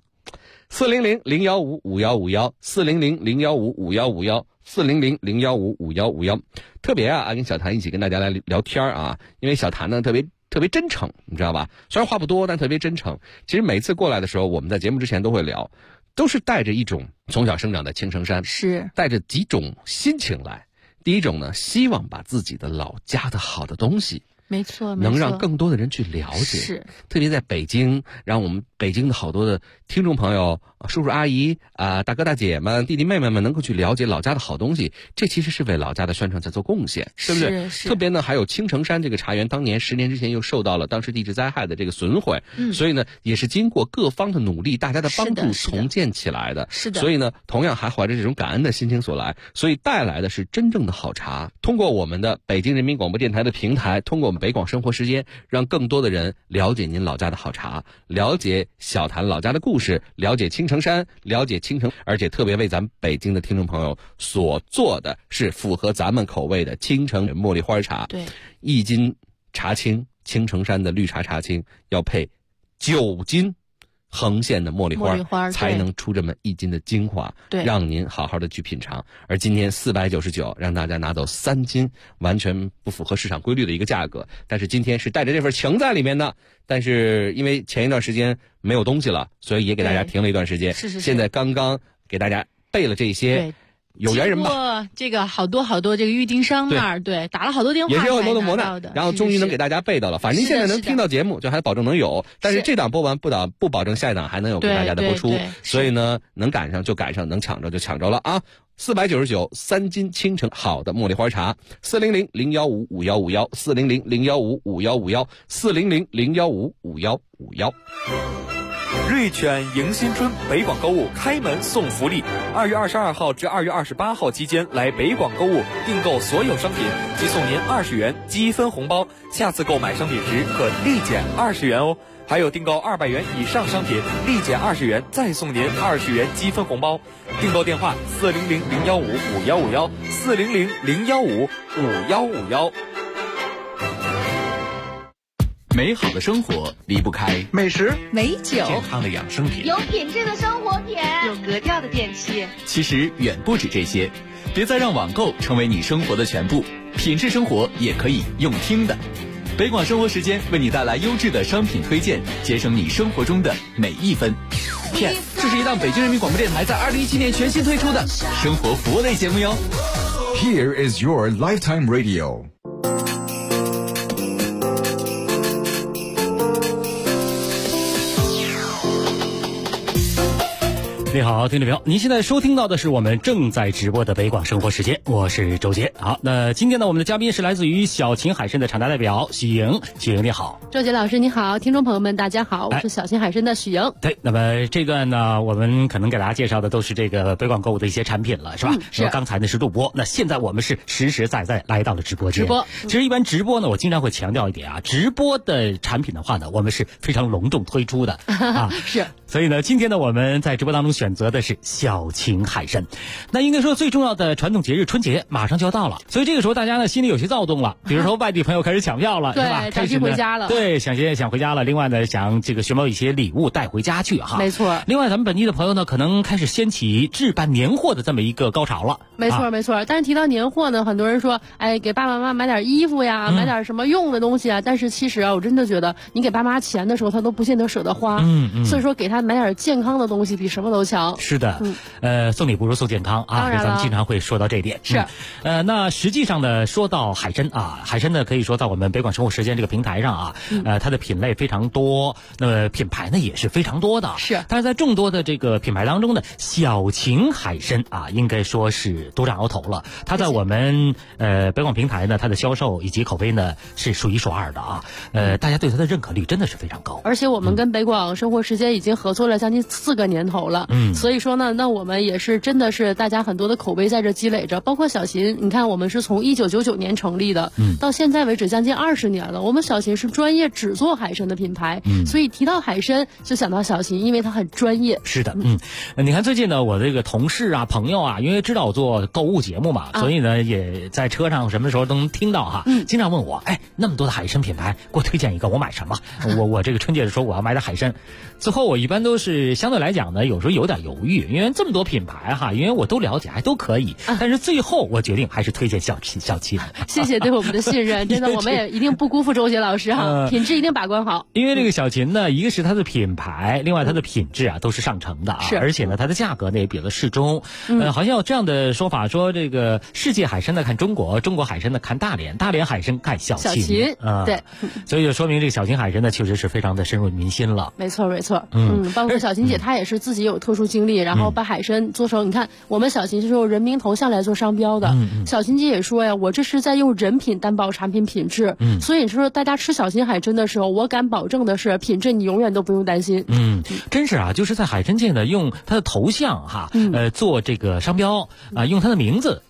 ，40001555151 400015551 400015551。特别啊，跟小谭一起跟大家来聊天啊，因为小谭呢特别真诚，你知道吧？虽然话不多，但特别真诚。其实每次过来的时候，我们在节目之前都会聊，都是带着一种从小生长在青城山， 是带着几种心情来。第一种呢，希望把自己的老家的好的东西。 没错， 能让更多的人去了解， 是特别在北京，让我们北京的好多的听众朋友、叔叔阿姨啊、大哥大姐们、弟弟妹妹们能够去了解老家的好东西，这其实是为老家的宣传在做贡献，对不对？ 是。 特别呢，还有青城山这个茶园，当年10年之前又受到了当时地质灾害的这个损毁，所以呢，也是经过各方的努力，大家的帮助重建起来的。 是的。 所以呢，同样还怀着这种感恩的心情所来，所以带来的是真正的好茶。通过我们的北京人民广播电台的平台，通过我们北广生活时间，让更多的人了解您老家的好茶，了解小谈老家的故事，了解青城山，了解青城，而且特别为咱们北京的听众朋友所做的是符合咱们口味的青城茉莉花茶。 对 ，1斤茶青，青城山的绿茶茶青要配9斤横线的茉莉花才能出这么1斤的精华， 对， 让您好好的去品尝。而今天499让大家拿走3斤，完全不符合市场规律的一个价格。但是今天是带着这份情在里面的，但是因为前一段时间没有东西了，所以也给大家停了一段时间。 是。 现在刚刚给大家备了这些。有缘人吧， 这个好多这个预订商那儿，对，打了好多电话， 也是有很多的磨难，然后终于能给大家备到了。反正现在能听到节目，就还保证能有，但是这档播完不保证下一档还能有给大家的播出，所以呢，能赶上就赶上，能抢着就抢着了啊！499 3斤青城好的茉莉花茶，400-015-5151，400-015-5151，400-015-5151。 瑞犬迎新春北广购物开门送福利，2月22号至2月28号期间来北广购物订购所有商品，即送您20元积分红包，下次购买商品时可立减20元哦。还有订购200元以上商品，立减20元，再送您20元积分红包。订购电话400-015-5151，400-015-5151。 美好的生活离不开美食、 美酒、 健康的养生品、 有品质的生活品、 有格调的电器。 其实远不止这些，别再让网购成为你生活的全部，品质生活也可以用听的。北广生活时间为你带来优质的商品推荐，节省你生活中的每一分。这是一档北京人民广播电台在2017年全新推出的生活服务类节目哟。 Here is your lifetime radio。 你好，听众朋友，您现在收听到的是我们正在直播的北广生活时间，我是周杰。好，那今天呢，我们的嘉宾是来自于小秦海参的厂家代表许莹。许莹你好。 周杰老师你好，听众朋友们大家好，我是小秦海参的许莹。 对，那么这段呢，我们可能给大家介绍的都是这个北广购物的一些产品了，是吧？ 是。 刚才呢是录播，那现在我们是实实在在来到了直播间。其实一般直播呢，我经常会强调一点啊，直播的产品的话呢，我们是非常隆重推出的啊。 是。 所以呢，今天呢，我们在直播当中选择的是小秦海参。那应该说最重要的传统节日春节马上就要到了，所以这个时候大家呢心里有些躁动了，比如说外地朋友开始抢票了，是吧？ 开始回家了。 对，想回家了。另外呢，想这个寻宝一些礼物带回家去哈。 没错。 另外咱们本地的朋友呢，可能开始掀起置办年货的这么一个高潮了。 没错没错。但是提到年货呢，很多人说，哎，给爸爸妈妈买点衣服呀，买点什么用的东西啊。但是其实啊，我真的觉得你给爸妈钱的时候，他都不见得舍得花。所以说给他买点健康的东西比什么都强。 是的。送礼不如送健康啊， 当然了， 咱们经常会说到这一点。 是。 那实际上呢，说到海参啊，海参呢可以说在我们北广生活时间这个平台上啊，它的品类非常多，那么品牌呢也是非常多的。 是。 但是在众多的这个品牌当中呢，小秦海参啊，应该说是独占鳌头了。它在我们北广平台呢，它的销售以及口碑呢是数一数二的啊。大家对它的认可率真的是非常高。 而且我们跟北广生活时间已经合作了将近4个年头了。所以说呢，那我们也是真的是大家很多的口碑在这积累着，包括小秦，你看我们是从1999年成立的，到现在为止将近20年了。我们小秦是专业只做海参的品牌，所以提到海参就想到小秦，因为它很专业。 是的，你看最近呢，我这个同事啊、朋友啊，因为知道我做购物节目嘛，所以呢也在车上什么时候都能听到哈，经常问我，哎，那么多的海参品牌，给我推荐一个，我买什么？我这个春节的时候我要买点海参，最后我一般都是相对来讲呢，有时候有点犹豫，因为这么多品牌哈，因为我都了解，还都可以，但是最后我决定还是推荐小秦。 谢谢对我们的信任，真的我们也一定不辜负周杰老师哈，品质一定把关好。 因为这个小秦呢，一个是它的品牌，另外它的品质啊都是上乘的啊，而且呢它的价格呢也比较适中。好像有这样的说法，说这个世界海参呢看中国，中国海参呢看大连，大连海参看小秦啊，对， 所以就说明这个小秦海参呢确实是非常的深入民心了。 没错，包括小秦姐她也是自己有特殊经历，然后把海参做成，你看我们小秦是用人名头像来做商标的。小秦姐也说呀，我这是在用人品担保产品品质。所以说大家吃小秦海参的时候，我敢保证的是品质你永远都不用担心。 真是啊，就是在海参界呢，用它的头像哈，做这个商标啊，用它的名字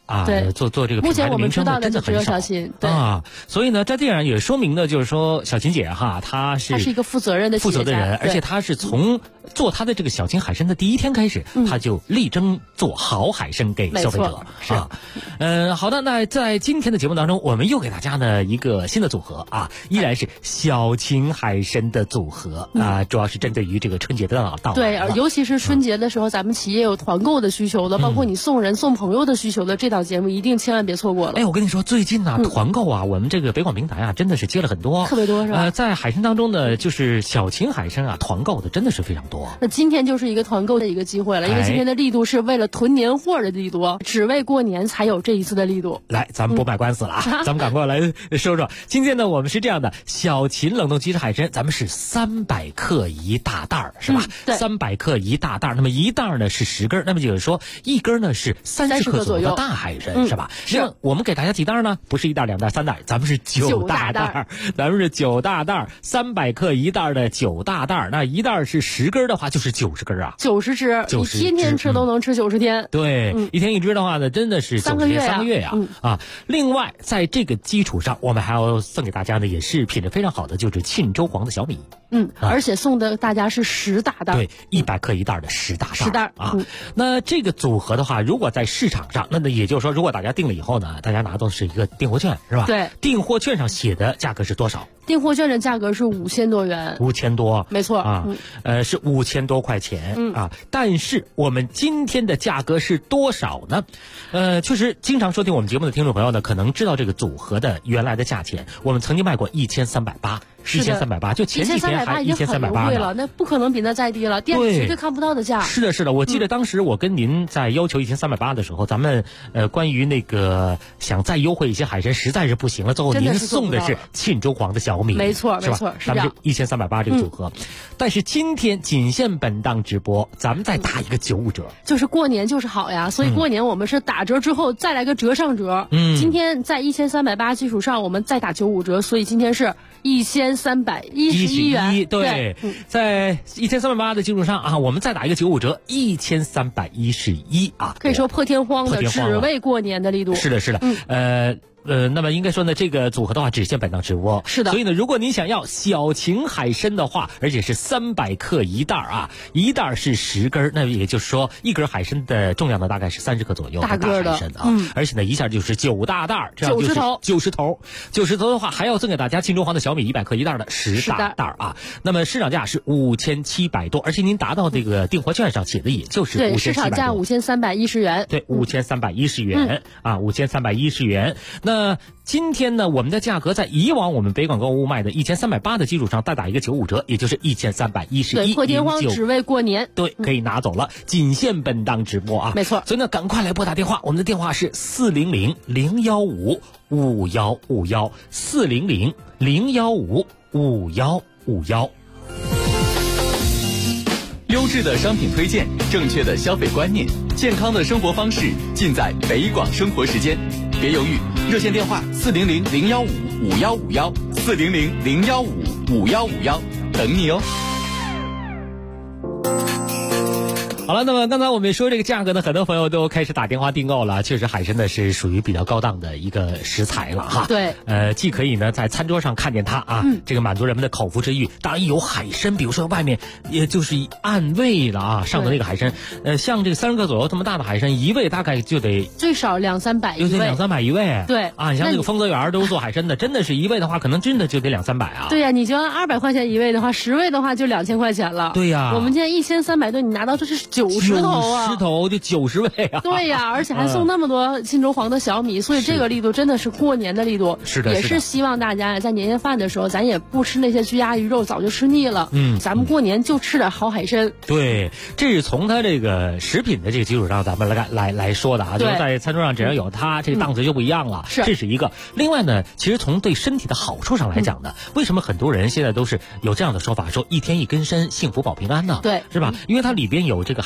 啊，做这个品牌的名声， 目前我们知道的就只有小琴，对啊，所以呢，在这样也说明呢，就是说小琴姐哈，她是一个负责任的人，而且她是从做她的这个小琴海参的第一天开始，她就力争做好海参给消费者啊。好的，那在今天的节目当中，我们又给大家呢一个新的组合啊，依然是小琴海参的组合啊，主要是针对于这个春节的到来。 对，尤其是春节的时候，咱们企业有团购的需求的，包括你送人送朋友的需求的，这档节目一定千万别错过了。 哎，我跟你说，最近呢团购啊，我们这个北广平台啊，真的是接了很多， 特别多是吧？ 在海参当中呢，就是小琴海参啊，团购的真的是非常多。 那今天就是一个团购的一个机会了，因为今天的力度是为了囤年货的力度，只为过年才有这一次的力度。 来，咱们不卖官司了啊，咱们赶快来说说。今天呢，我们是这样的，小琴冷冻即食海参，咱们是300克一大袋儿，是吧？ 对 ，300克一大袋儿，那么一袋儿呢是10根，那么就是说一根呢是30克左右的大海参，是吧？是。我们给大家几袋呢？不是1袋、2袋、3袋，咱们是9大袋，咱们是9大袋，300克一袋的9大袋，那一袋是10根的话，就是90根啊 ，90只，你天天吃都能吃90天。 对，一天一只的话呢，真的是 3个月呀啊！另外，在这个基础上，我们还要送给大家呢，也是品质非常好的，就是沁州黄的小米。 而且送的大家是10大袋， 对，100克一袋的10大袋啊。那这个组合的话，如果在市场上，那也就是说，如果大家订了以后呢，大家拿到是一个订货券，是吧？ 对， 订货券上写的价格是多少？ 订货券的价格是5000多元 ，5000多， 没错啊，是5000多块钱啊。但是我们今天的价格是多少呢？确实，经常收听我们节目的听众朋友呢，可能知道这个组合的原来的价钱。我们曾经卖过1380，1380，就前几天还1380 了，那不可能比那再低了，店里绝对看不到的价。 是的，我记得当时我跟您在要求1380的时候，咱们关于那个想再优惠一些海参实在是不行了，最后您送的是沁州黄的小米， 没错， 是吧？咱们就1380这个组合。但是今天仅限本档直播，咱们再打一个95折， 就是过年就是好呀，所以过年我们是打折之后再来个折上折。今天在1380基础上，我们再打95折，所以今天是1311元。 对，在1380的基础上啊，我们再打一个95折，1311啊， 可以说破天荒的，只为过年的力度。 是的，那么应该说呢，这个组合的话只限本档直播。 是的， 所以呢，如果您想要小琴海参的话，而且是300克一袋啊，一袋是10根，那也就是说一根海参的重量呢大概是30克左右， 大个的海参啊，而且呢一下就是9大袋，这样就是90头的话，还要赠给大家沁州黄的小米100克一袋的10大袋啊。那么市场价是5700多，而且您达到这个订货券上写的也就是5700多， 对，市场价5310元， 对，5310元啊，5310元。那今天呢，我们的价格在以往我们北广购物卖的1380的基础上，再打一个95折，也就是1311。 对，破天荒只为过年， 对，可以拿走了，仅限本档直播啊， 没错。 所以呢，赶快来拨打电话，我们的电话是400-015-5151，400-015-5151。 优质的商品推荐，正确的消费观念，健康的生活方式，尽在北广生活时间。别犹豫，热线电话400-015-5151，400-015-5151，等你哦。 好了，那么刚才我们说这个价格呢，很多朋友都开始打电话订购了。确实，海参呢是属于比较高档的一个食材了哈。 对， 既可以呢在餐桌上看见它啊，这个满足人们的口腹之欲。当然有海参，比如说外面也就是按位了啊，上的那个海参，像这个30克左右这么大的海参，一位大概就得最少200-300一位， 有200-300一位。 对啊，你像这个丰泽园都是做海参的，真的是一位的话，可能真的就得200-300啊。 对呀，你就按200块钱一位的话，10位的话就2000块钱了。 对呀， 我们今天1300多，你拿到这是90头啊 ，90头就90位啊！ 对呀，而且还送那么多沁州黄的小米，所以这个力度真的是过年的力度。 是的， 也是希望大家在年夜饭的时候，咱也不吃那些鸡鸭鱼肉，早就吃腻了。咱们过年就吃点好海参。 对，这是从它这个食品的这个基础上，咱们来说的啊。就是在餐桌上只要有它，这个档次就不一样了。 是， 这是一个。另外呢，其实从对身体的好处上来讲呢，为什么很多人现在都是有这样的说法，说一天一根参，幸福保平安呢？ 对， 是吧？因为它里边有这个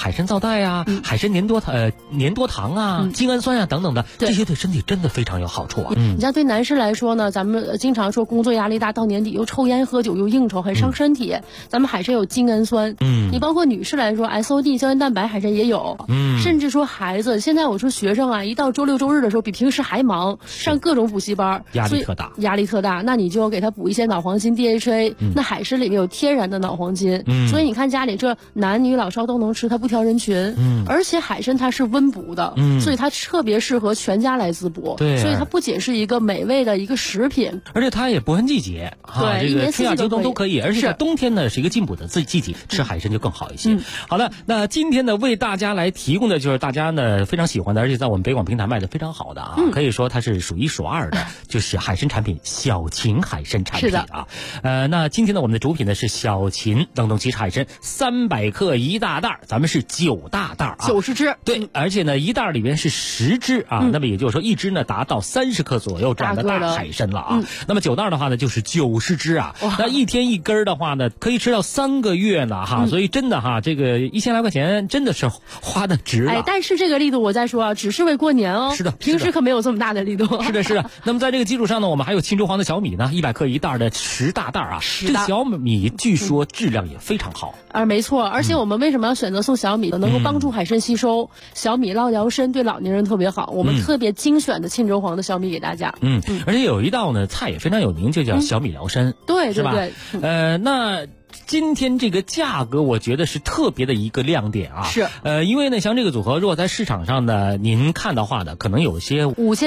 海参皂苷啊、海参粘多糖啊、精氨酸啊等等的，这些对身体真的非常有好处啊。 你像对男士来说呢，咱们经常说工作压力大，到年底又抽烟喝酒又应酬，很伤身体。咱们海参有精氨酸，你包括女士来说 SOD 胶原蛋白海参也有，甚至说孩子，现在我说学生啊，一到周六周日的时候比平时还忙，上各种补习班， 压力特大。 那你就给他补一些脑黄金 DHA，那海参里面有天然的脑黄金，所以你看家里这男女老少都能吃，它不挑人群，而且海参它是温补的，所以它特别适合全家来滋补， 对， 所以它不仅是一个美味的一个食品， 而且它也不分季节， 对， 这个春夏秋冬都可以，而且在冬天呢是一个进补的季节，吃海参就更好一些。好的，那今天呢为大家来提供的就是大家呢非常喜欢的，而且在我们北广平台卖的非常好的啊，可以说它是数一数二的，就是海参产品小秦海参产品啊。那今天呢我们的主品呢是小秦冷冻鸡海参300克一大袋，咱们是9大袋啊 ，90只。 对，而且呢一袋里面是10只啊，那么也就是说一只呢达到30克左右这样的大海参了啊。那么9袋的话呢就是90只啊，那一天一根的话呢可以吃到3个月呢哈，所以真的哈，这个1000来块钱真的是花的值了。 但是这个力度我再说啊，只是为过年哦。 是的， 平时可没有这么大的力度。 是的。那么在这个基础上呢，我们还有青州黄的小米呢，100克一袋的10大袋啊。这小米据说质量也非常好。 没错，而且我们为什么要选择送小米呢？能够帮助海参吸收，小米捞疗身，对老年人特别好。我们特别精选的青州黄的小米给大家。 而且有一道呢菜也非常有名，就叫小米疗身。 对， 是吧？ 那今天这个价格我觉得是特别的一个亮点啊， 是， 因为呢，像这个组合如果在市场上呢，您看的话呢，可能有些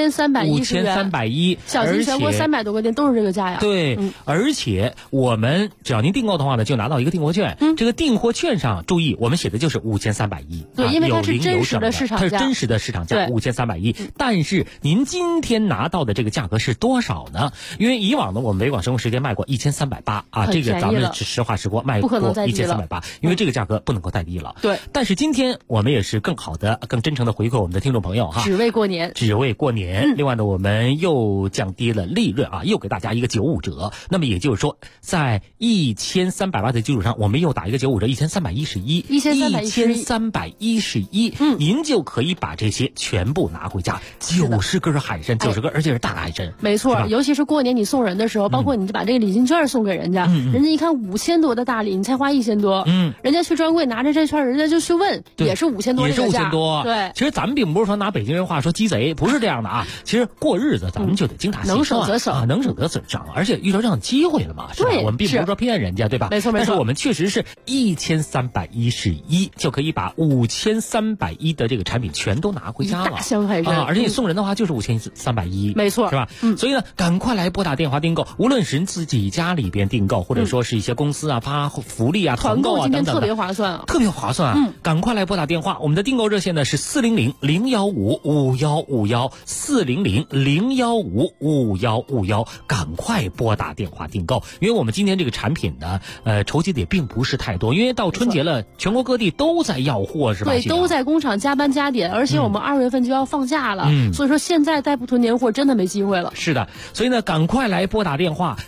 5310，小秦全国300多个店都是这个价呀。 对，而且我们只要您订购的话呢，就拿到一个订货券，这个订货券上注意，我们写的就是5310， 对，因为它是真实的市场价， 它是真实的市场价5310，但是您今天拿到的这个价格是多少呢？因为以往呢，我们北广生活时间卖过1380啊，这个咱们实话实说卖过1380，因为这个价格不能够再低了。 对， 但是今天我们也是更好的、更真诚的回馈我们的听众朋友哈， 只为过年。 另外呢，我们又降低了利润啊，又给大家一个95折。那么也就是说，在1380的基础上，我们又打一个95折，1311，您就可以把这些全部拿回家，90根海参，90根，而且是大海参。 没错，尤其是过年你送人的时候，包括你把这个礼金券送给人家，人家一看5000多的大礼，你才花1000多，人家去专柜拿着这券，人家就去问，也是5000多， 也是5000多。 对， 其实咱们并不是说拿北京人话说鸡贼，不是这样的啊。其实过日子咱们就得精打细算， 能省则省， 能省则省，而且遇到这样的机会了嘛，是吧？我们并不是说骗人家，对吧？ 没错。 但是我们确实是1311就可以把5310的这个产品全都拿回家了， 大箱海参而且你送人的话就是5310， 没错， 是吧？所以呢，赶快来拨打电话订购，无论是您自己家里边订购，或者说是一些公司啊发福利啊、团购啊等等的， 特别划算啊， 特别划算啊！赶快来拨打电话，我们的订购热线呢是400-015-5151，400-015-5151，赶快拨打电话订购，因为我们今天这个产品呢，筹集的也并不是太多，因为到春节了，全国各地都在要货，是吧？ 对，都在工厂加班加点，而且我们2月份就要放假了，所以说现在再不囤年货，真的没机会了。 是的，所以呢，赶快来拨打电话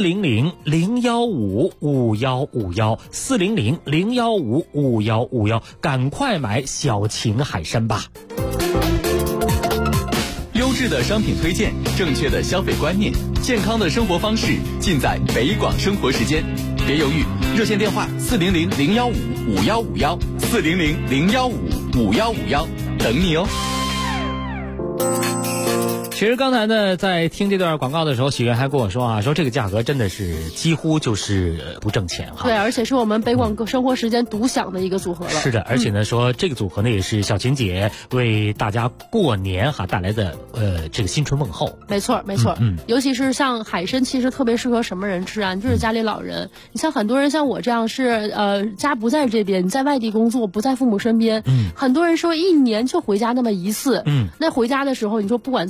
400-015-5151，400-015-5151，赶快买小秦海参吧。 优质的商品推荐，正确的消费观念，健康的生活方式，尽在北广生活时间。别犹豫，热线电话400-015-5151，400-015-5151，等你哦。 其实刚才呢，在听这段广告的时候，许愿还跟我说啊，说这个价格真的是几乎就是不挣钱哈。 对，而且是我们北广生活时间独享的一个组合了。 是的，而且呢，说这个组合呢也是小秦姐为大家过年哈带来的这个新春问候。 没错，尤其是像海参，其实特别适合什么人吃啊？就是家里老人。你像很多人像我这样是家不在这边，你在外地工作，不在父母身边。很多人说1年就回家那么1次。那回家的时候，你说不管在外面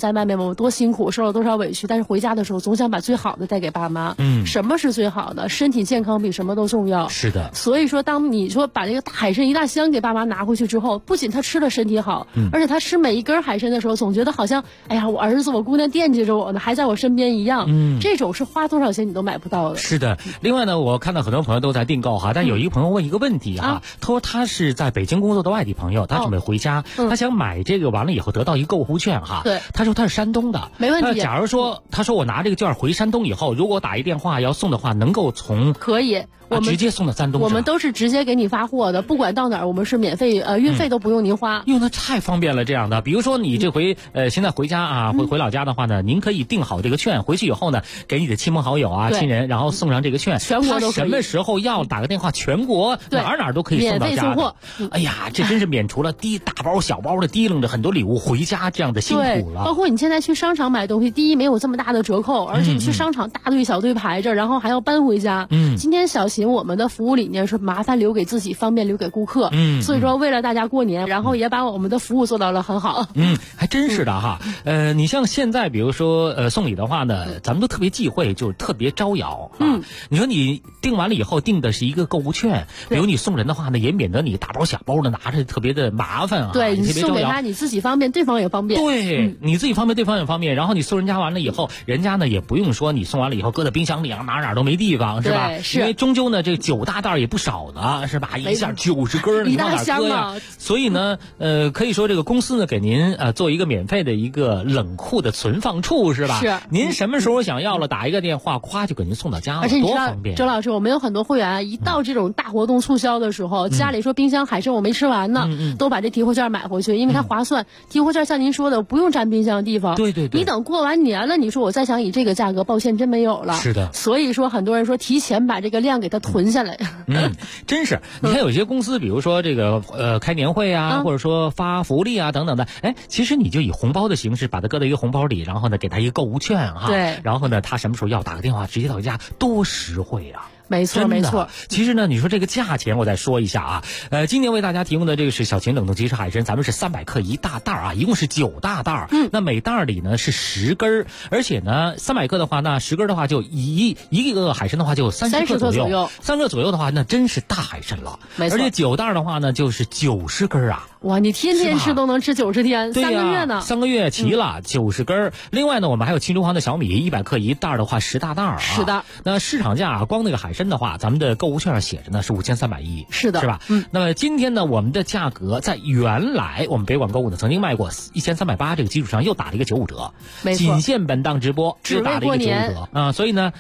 我多辛苦，受了多少委屈，但是回家的时候总想把最好的带给爸妈。什么是最好的？身体健康比什么都重要。 是的。 所以说，当你说把这个大海参一大箱给爸妈拿回去之后，不仅他吃了身体好，而且他吃每一根海参的时候，总觉得好像，哎呀，我儿子我姑娘惦记着我呢，还在我身边一样。这种是花多少钱你都买不到的。 是的。另外呢，我看到很多朋友都在订购哈，但有一个朋友问一个问题哈，他说他是在北京工作的外地朋友，他准备回家，他想买这个完了以后得到一个购物券哈。 对。 他说他是山东的， 没问题。 假如说他说我拿这个券回山东以后，如果打一电话要送的话，能够从可以。我们直接送到山东， 我们都是直接给你发货的，不管到哪儿，我们是免费，运费都不用您花。 那太方便了，这样的。比如说你这回现在回家啊，回老家的话呢，您可以订好这个券，回去以后呢，给你的亲朋好友啊、亲人，然后送上这个券， 全国都可以。 什么时候要打个电话，全国哪都可以送到家的。 免费送货。 哎呀，这真是免除了大包小包的提楞着很多礼物回家这样的辛苦了。 包括你现在去商场买东西，第一没有这么大的折扣，而且你去商场大队小队排着，然后还要搬回家。今天小秦我们的服务理念是麻烦留给自己，方便留给顾客。所以说为了大家过年，然后也把我们的服务做到了很好。 还真是的哈。你像现在比如说送礼的话呢，咱们都特别忌讳，就是特别招摇啊。你说你订完了以后订的是一个购物券，比如你送人的话呢，也免得你大包小包的拿着特别的麻烦啊。 对，你送给他你自己方便，对方也方便。 对，你自己方便，对方也方便。然后你送人家完了以后，人家呢也不用说你送完了以后搁在冰箱里啊，哪都没地方，是吧？ 是。 因为终究呢这9大袋也不少的，是吧？一下90根， 一大箱呀。所以呢，可以说这个公司呢给您做一个免费的一个冷库的存放处，是吧？ 是。 您什么时候想要了，打一个电话，咵就给您送到家了， 而且你知道， 多方便。 周老师，我们有很多会员一到这种大活动促销的时候，家里说冰箱海参我没吃完呢，都把这提货券买回去，因为它划算。提货券像您说的，不用占冰箱的地方。 对。 你等过完年了，你说我再想以这个价格，抱歉，真没有了。 是的。 所以说，很多人说提前把这个量给它囤下来。 真是。你看有些公司，比如说这个开年会啊，或者说发福利啊等等的，其实你就以红包的形式把它搁在一个红包里，然后呢给他一个购物券哈。 对。 然后呢，他什么时候要打个电话，直接到家，多实惠啊！ 没错。 其实呢，你说这个价钱，我再说一下啊。今年为大家提供的这个是小秦冷冻即食海参，咱们是300克一大袋啊，一共是9大袋。那每袋里呢是10根，而且呢300克的话，那10根的话就一个海参的话就30克左右，3克左右的话，那真是大海参了。 没错。 而且9袋的话呢，就是90根啊。 哇，你天天吃都能吃90天，3个月呢 ？3个月齐了，90根。另外呢，我们还有青州黄的小米100克一袋的话10大袋啊。 是的。 那市场价光那个海参的话，咱们的购物券上写着呢是5310。 是的。 是吧？那么今天呢，我们的价格在原来我们北广购物呢曾经卖过1380这个基础上又打了一个95折。 没错。 仅限本档直播只打了一个95折啊，所以呢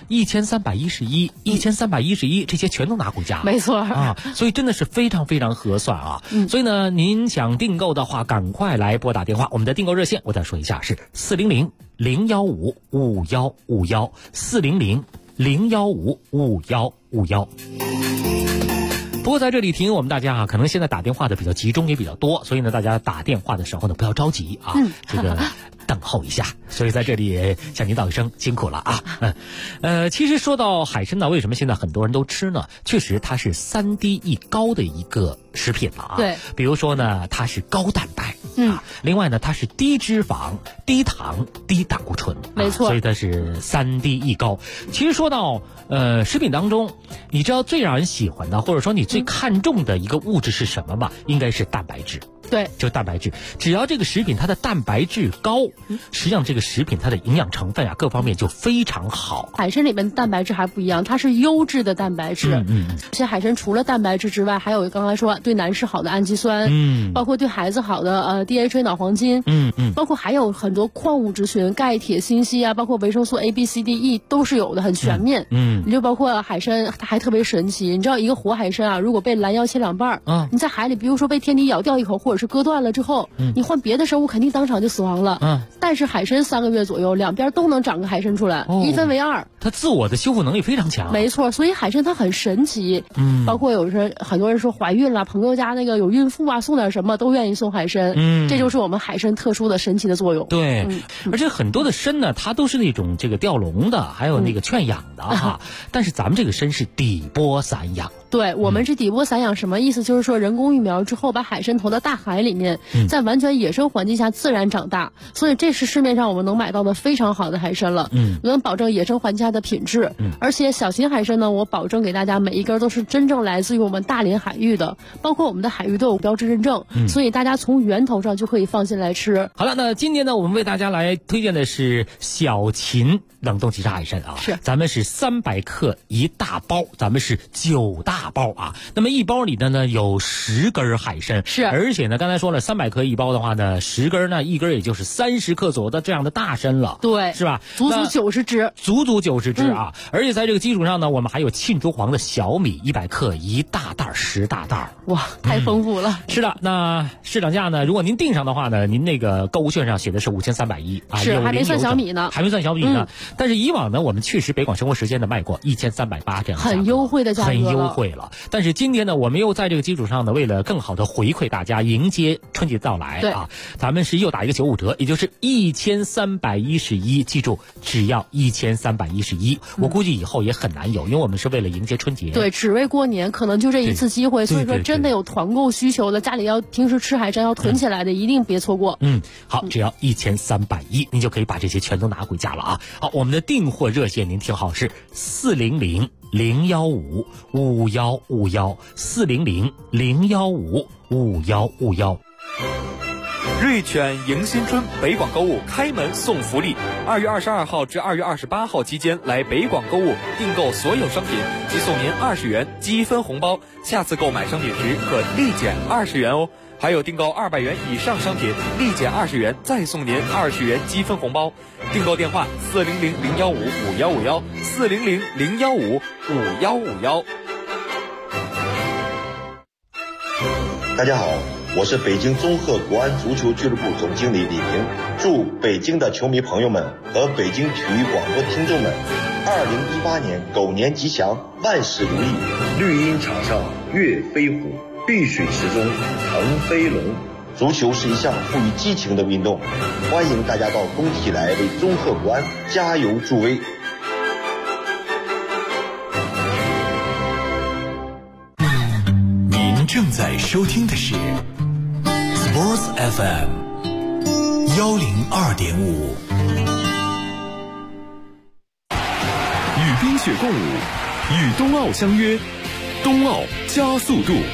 1311这些全都拿回家。 没错啊，所以真的是非常非常合算啊。所以呢，您想订购的话，赶快来拨打电话。我们的订购热线我再说一下是400-015-5151，400-015-5151。不过在这里提醒我们大家啊，可能现在打电话的比较集中也比较多，所以呢，大家打电话的时候呢不要着急啊，这个等候一下。所以在这里也向您道一声辛苦了啊。其实说到海参呢，为什么现在很多人都吃呢？确实它是3低一高的一个食品了啊。 对。 比如说呢，它是高蛋白。另外呢，它是低脂肪、低糖、低胆固醇， 没错， 所以它是3低一高。其实说到食品当中，你知道最让人喜欢的，或者说你最看重的一个物质是什么吗？应该是蛋白质。 对， 就蛋白质，只要这个食品它的蛋白质高，实际上这个食品它的营养成分啊各方面就非常好。 海参里面的蛋白质还不一样，它是优质的蛋白质。这些海参除了蛋白质之外，还有刚才说对男士好的氨基酸，包括对孩子好的DHA 脑黄金，包括还有很多矿物质群，钙、铁、锌、硒啊，包括维生素 A、B、C、D、E 都是有的，很全面。你就包括海参，它还特别神奇。你知道一个活海参啊，如果被拦腰切2半，你在海里，比如说被天敌咬掉一口，或者是割断了之后，你换别的生物肯定当场就死亡了。但是海参3个月左右，两边都能长个海参出来，一分为2。 它自我的修复能力非常强。 没错，所以海参它很神奇。包括有时很多人说怀孕了，朋友家那个有孕妇啊，送点什么都愿意送海参。这就是我们海参特殊的神奇的作用。 对，而且很多的参呢，它都是那种这个吊笼的，还有那个圈养的哈。但是咱们这个参是底波散养。 对，我们是底部散养，什么意思？就是说人工育苗之后把海参投到大海里面，在完全野生环境下自然长大，所以这是市面上我们能买到的非常好的海参了，能保证野生环境下的品质。而且小型海参呢，我保证给大家每一根都是真正来自于我们大连海域的，包括我们的海域都有标志认证，所以大家从源头上就可以放心来吃。 好了，那今天呢，我们为大家来推荐的是小秦冷冻即食海参啊， 是咱们是300克一大包，咱们是9大包啊。那么一包里呢有10根海参， 是， 而且呢刚才说了300克一包的话呢，10根呢一根也就是30克左右的这样的大参了， 对， 是吧？ 足足90只， 足足90只啊！而且在这个基础上呢，我们还有沁珠黄的小米100克一大袋10大袋， 哇，太丰富了。 是的，那市场价呢，如果您订上的话呢，您那个购物券上写的是5310啊， 是还没算小米呢， 还没算小米呢。但是以往呢，我们确实北广生活时间呢卖过1380这样的， 很优惠的价格， 很优惠了。但是今天呢，我们又在这个基础上呢，为了更好的回馈大家，迎接春节到来啊，咱们是又打一个95折，也就是1311，记住，只要1311。我估计以后也很难有，因为我们是为了迎接春节， 对，只为过年，可能就这一次机会，所以说真的有团购需求的，家里要平时吃海参要囤起来的，一定别错过。 好，只要1310，您就可以把这些全都拿回家了啊。好，我们的订货热线您听好，是400-015-5151，400-015-5151。 瑞犬迎新春北广购物开门送福利，2月22号至2月28号期间来北广购物订购所有商品，即送您20元积分红包，下次购买商品时可立减20元哦。还有订购200元以上商品，立减20元，再送您20元积分红包。订购电话400-015-5151，400-015-5151。 大家好，我是北京综合国安足球俱乐部总经理李明，祝北京的球迷朋友们和北京体育广播听众们2018年狗年吉祥，万事如意。绿茵场上月飞虎，绿水池中腾飞龙。足球是一项富于激情的运动，欢迎大家到工体来为综合国安加油助威。 您正在收听的是 Sports FM 102.5。 与冰雪共舞，与冬奥相约，冬奥加速度。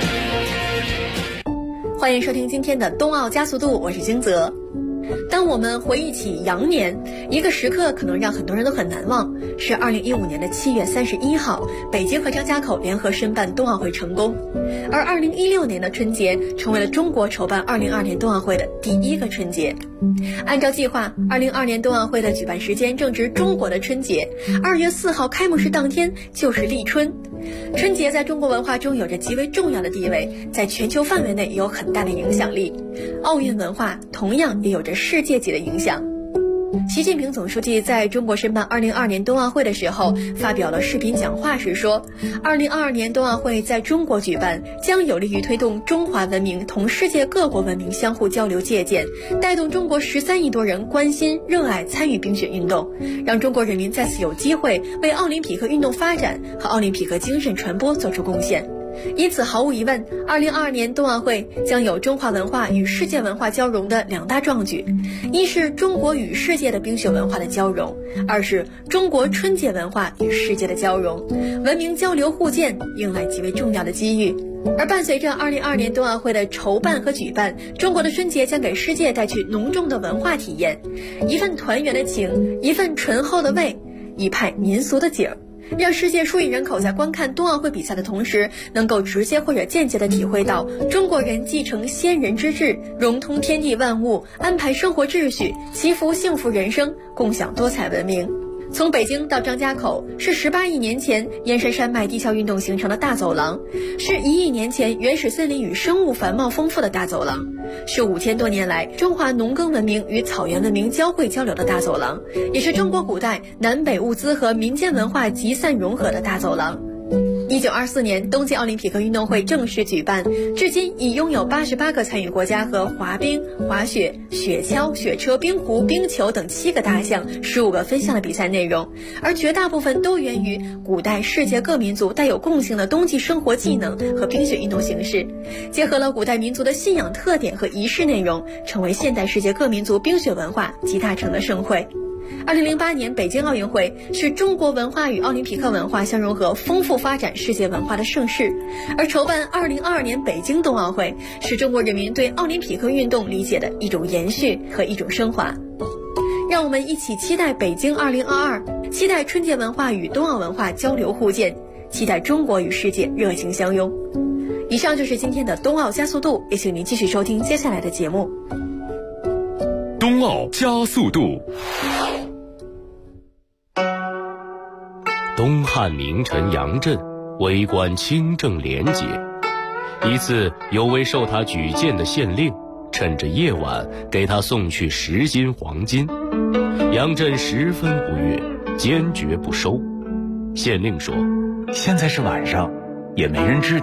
欢迎收听今天的冬奥加速度，我是金泽。当我们回忆起羊年，一个时刻可能让很多人都很难忘，是2015年的7月31号，北京和张家口联合申办冬奥会成功。而2016年的春节成为了中国筹办2022年冬奥会的第一个春节。按照计划，2022年冬奥会的举办时间正值中国的春节，2月4号开幕式当天就是立春。春节在中国文化中有着极为重要的地位，在全球范围内也有很大的影响力。奥运文化同样也有着世界级的影响。习近平总书记在中国申办2022年冬奥会的时候发表了视频讲话时说，2022年冬奥会在中国举办，将有利于推动中华文明同世界各国文明相互交流借鉴，带动中国13亿多人关心、热爱、参与冰雪运动，让中国人民再次有机会为奥林匹克运动发展和奥林匹克精神传播做出贡献。因此，毫无疑问，2022年冬奥会将有中华文化与世界文化交融的2大壮举：一是中国与世界的冰雪文化的交融，二是中国春节文化与世界的交融，文明交流互鉴，迎来极为重要的机遇。而伴随着2022年冬奥会的筹办和举办，中国的春节将给世界带去浓重的文化体验，一份团圆的情，一份醇厚的味，一派民俗的景儿，让世界数亿人口在观看冬奥会比赛的同时，能够直接或者间接地体会到中国人继承先人之志，融通天地万物，安排生活秩序，祈福幸福人生，共享多彩文明。从北京到张家口，是18亿年前燕山山脉地壳运动形成的大走廊，是1亿年前原始森林与生物繁茂丰富的大走廊，是5000多年来中华农耕文明与草原文明交汇交流的大走廊，也是中国古代南北物资和民间文化集散融合的大走廊。以 1924年，冬季奥林匹克运动会正式举办，至今已拥有88个参与国家和滑冰、滑雪、雪橇、雪车、冰壶、冰球等7个大项、15个分项的比赛内容，而绝大部分都源于古代世界各民族带有共性的冬季生活技能和冰雪运动形式，结合了古代民族的信仰特点和仪式内容，成为现代世界各民族冰雪文化集大成的盛会。2008年北京奥运会是中国文化与奥林匹克文化相融合、丰富发展世界文化的盛事，而筹办2022年北京冬奥会是中国人民对奥林匹克运动理解的一种延续和一种升华。让我们一起期待北京2022，期待春节文化与冬奥文化交流互鉴，期待中国与世界热情相拥。以上就是今天的冬奥加速度，也请您继续收听接下来的节目。 冬奥加速度。 东汉名臣杨震为官清正廉洁，一次有位受他举荐的县令趁着夜晚给他送去10斤黄金，杨震十分不悦，坚决不收。县令说：“现在是晚上，也没人知道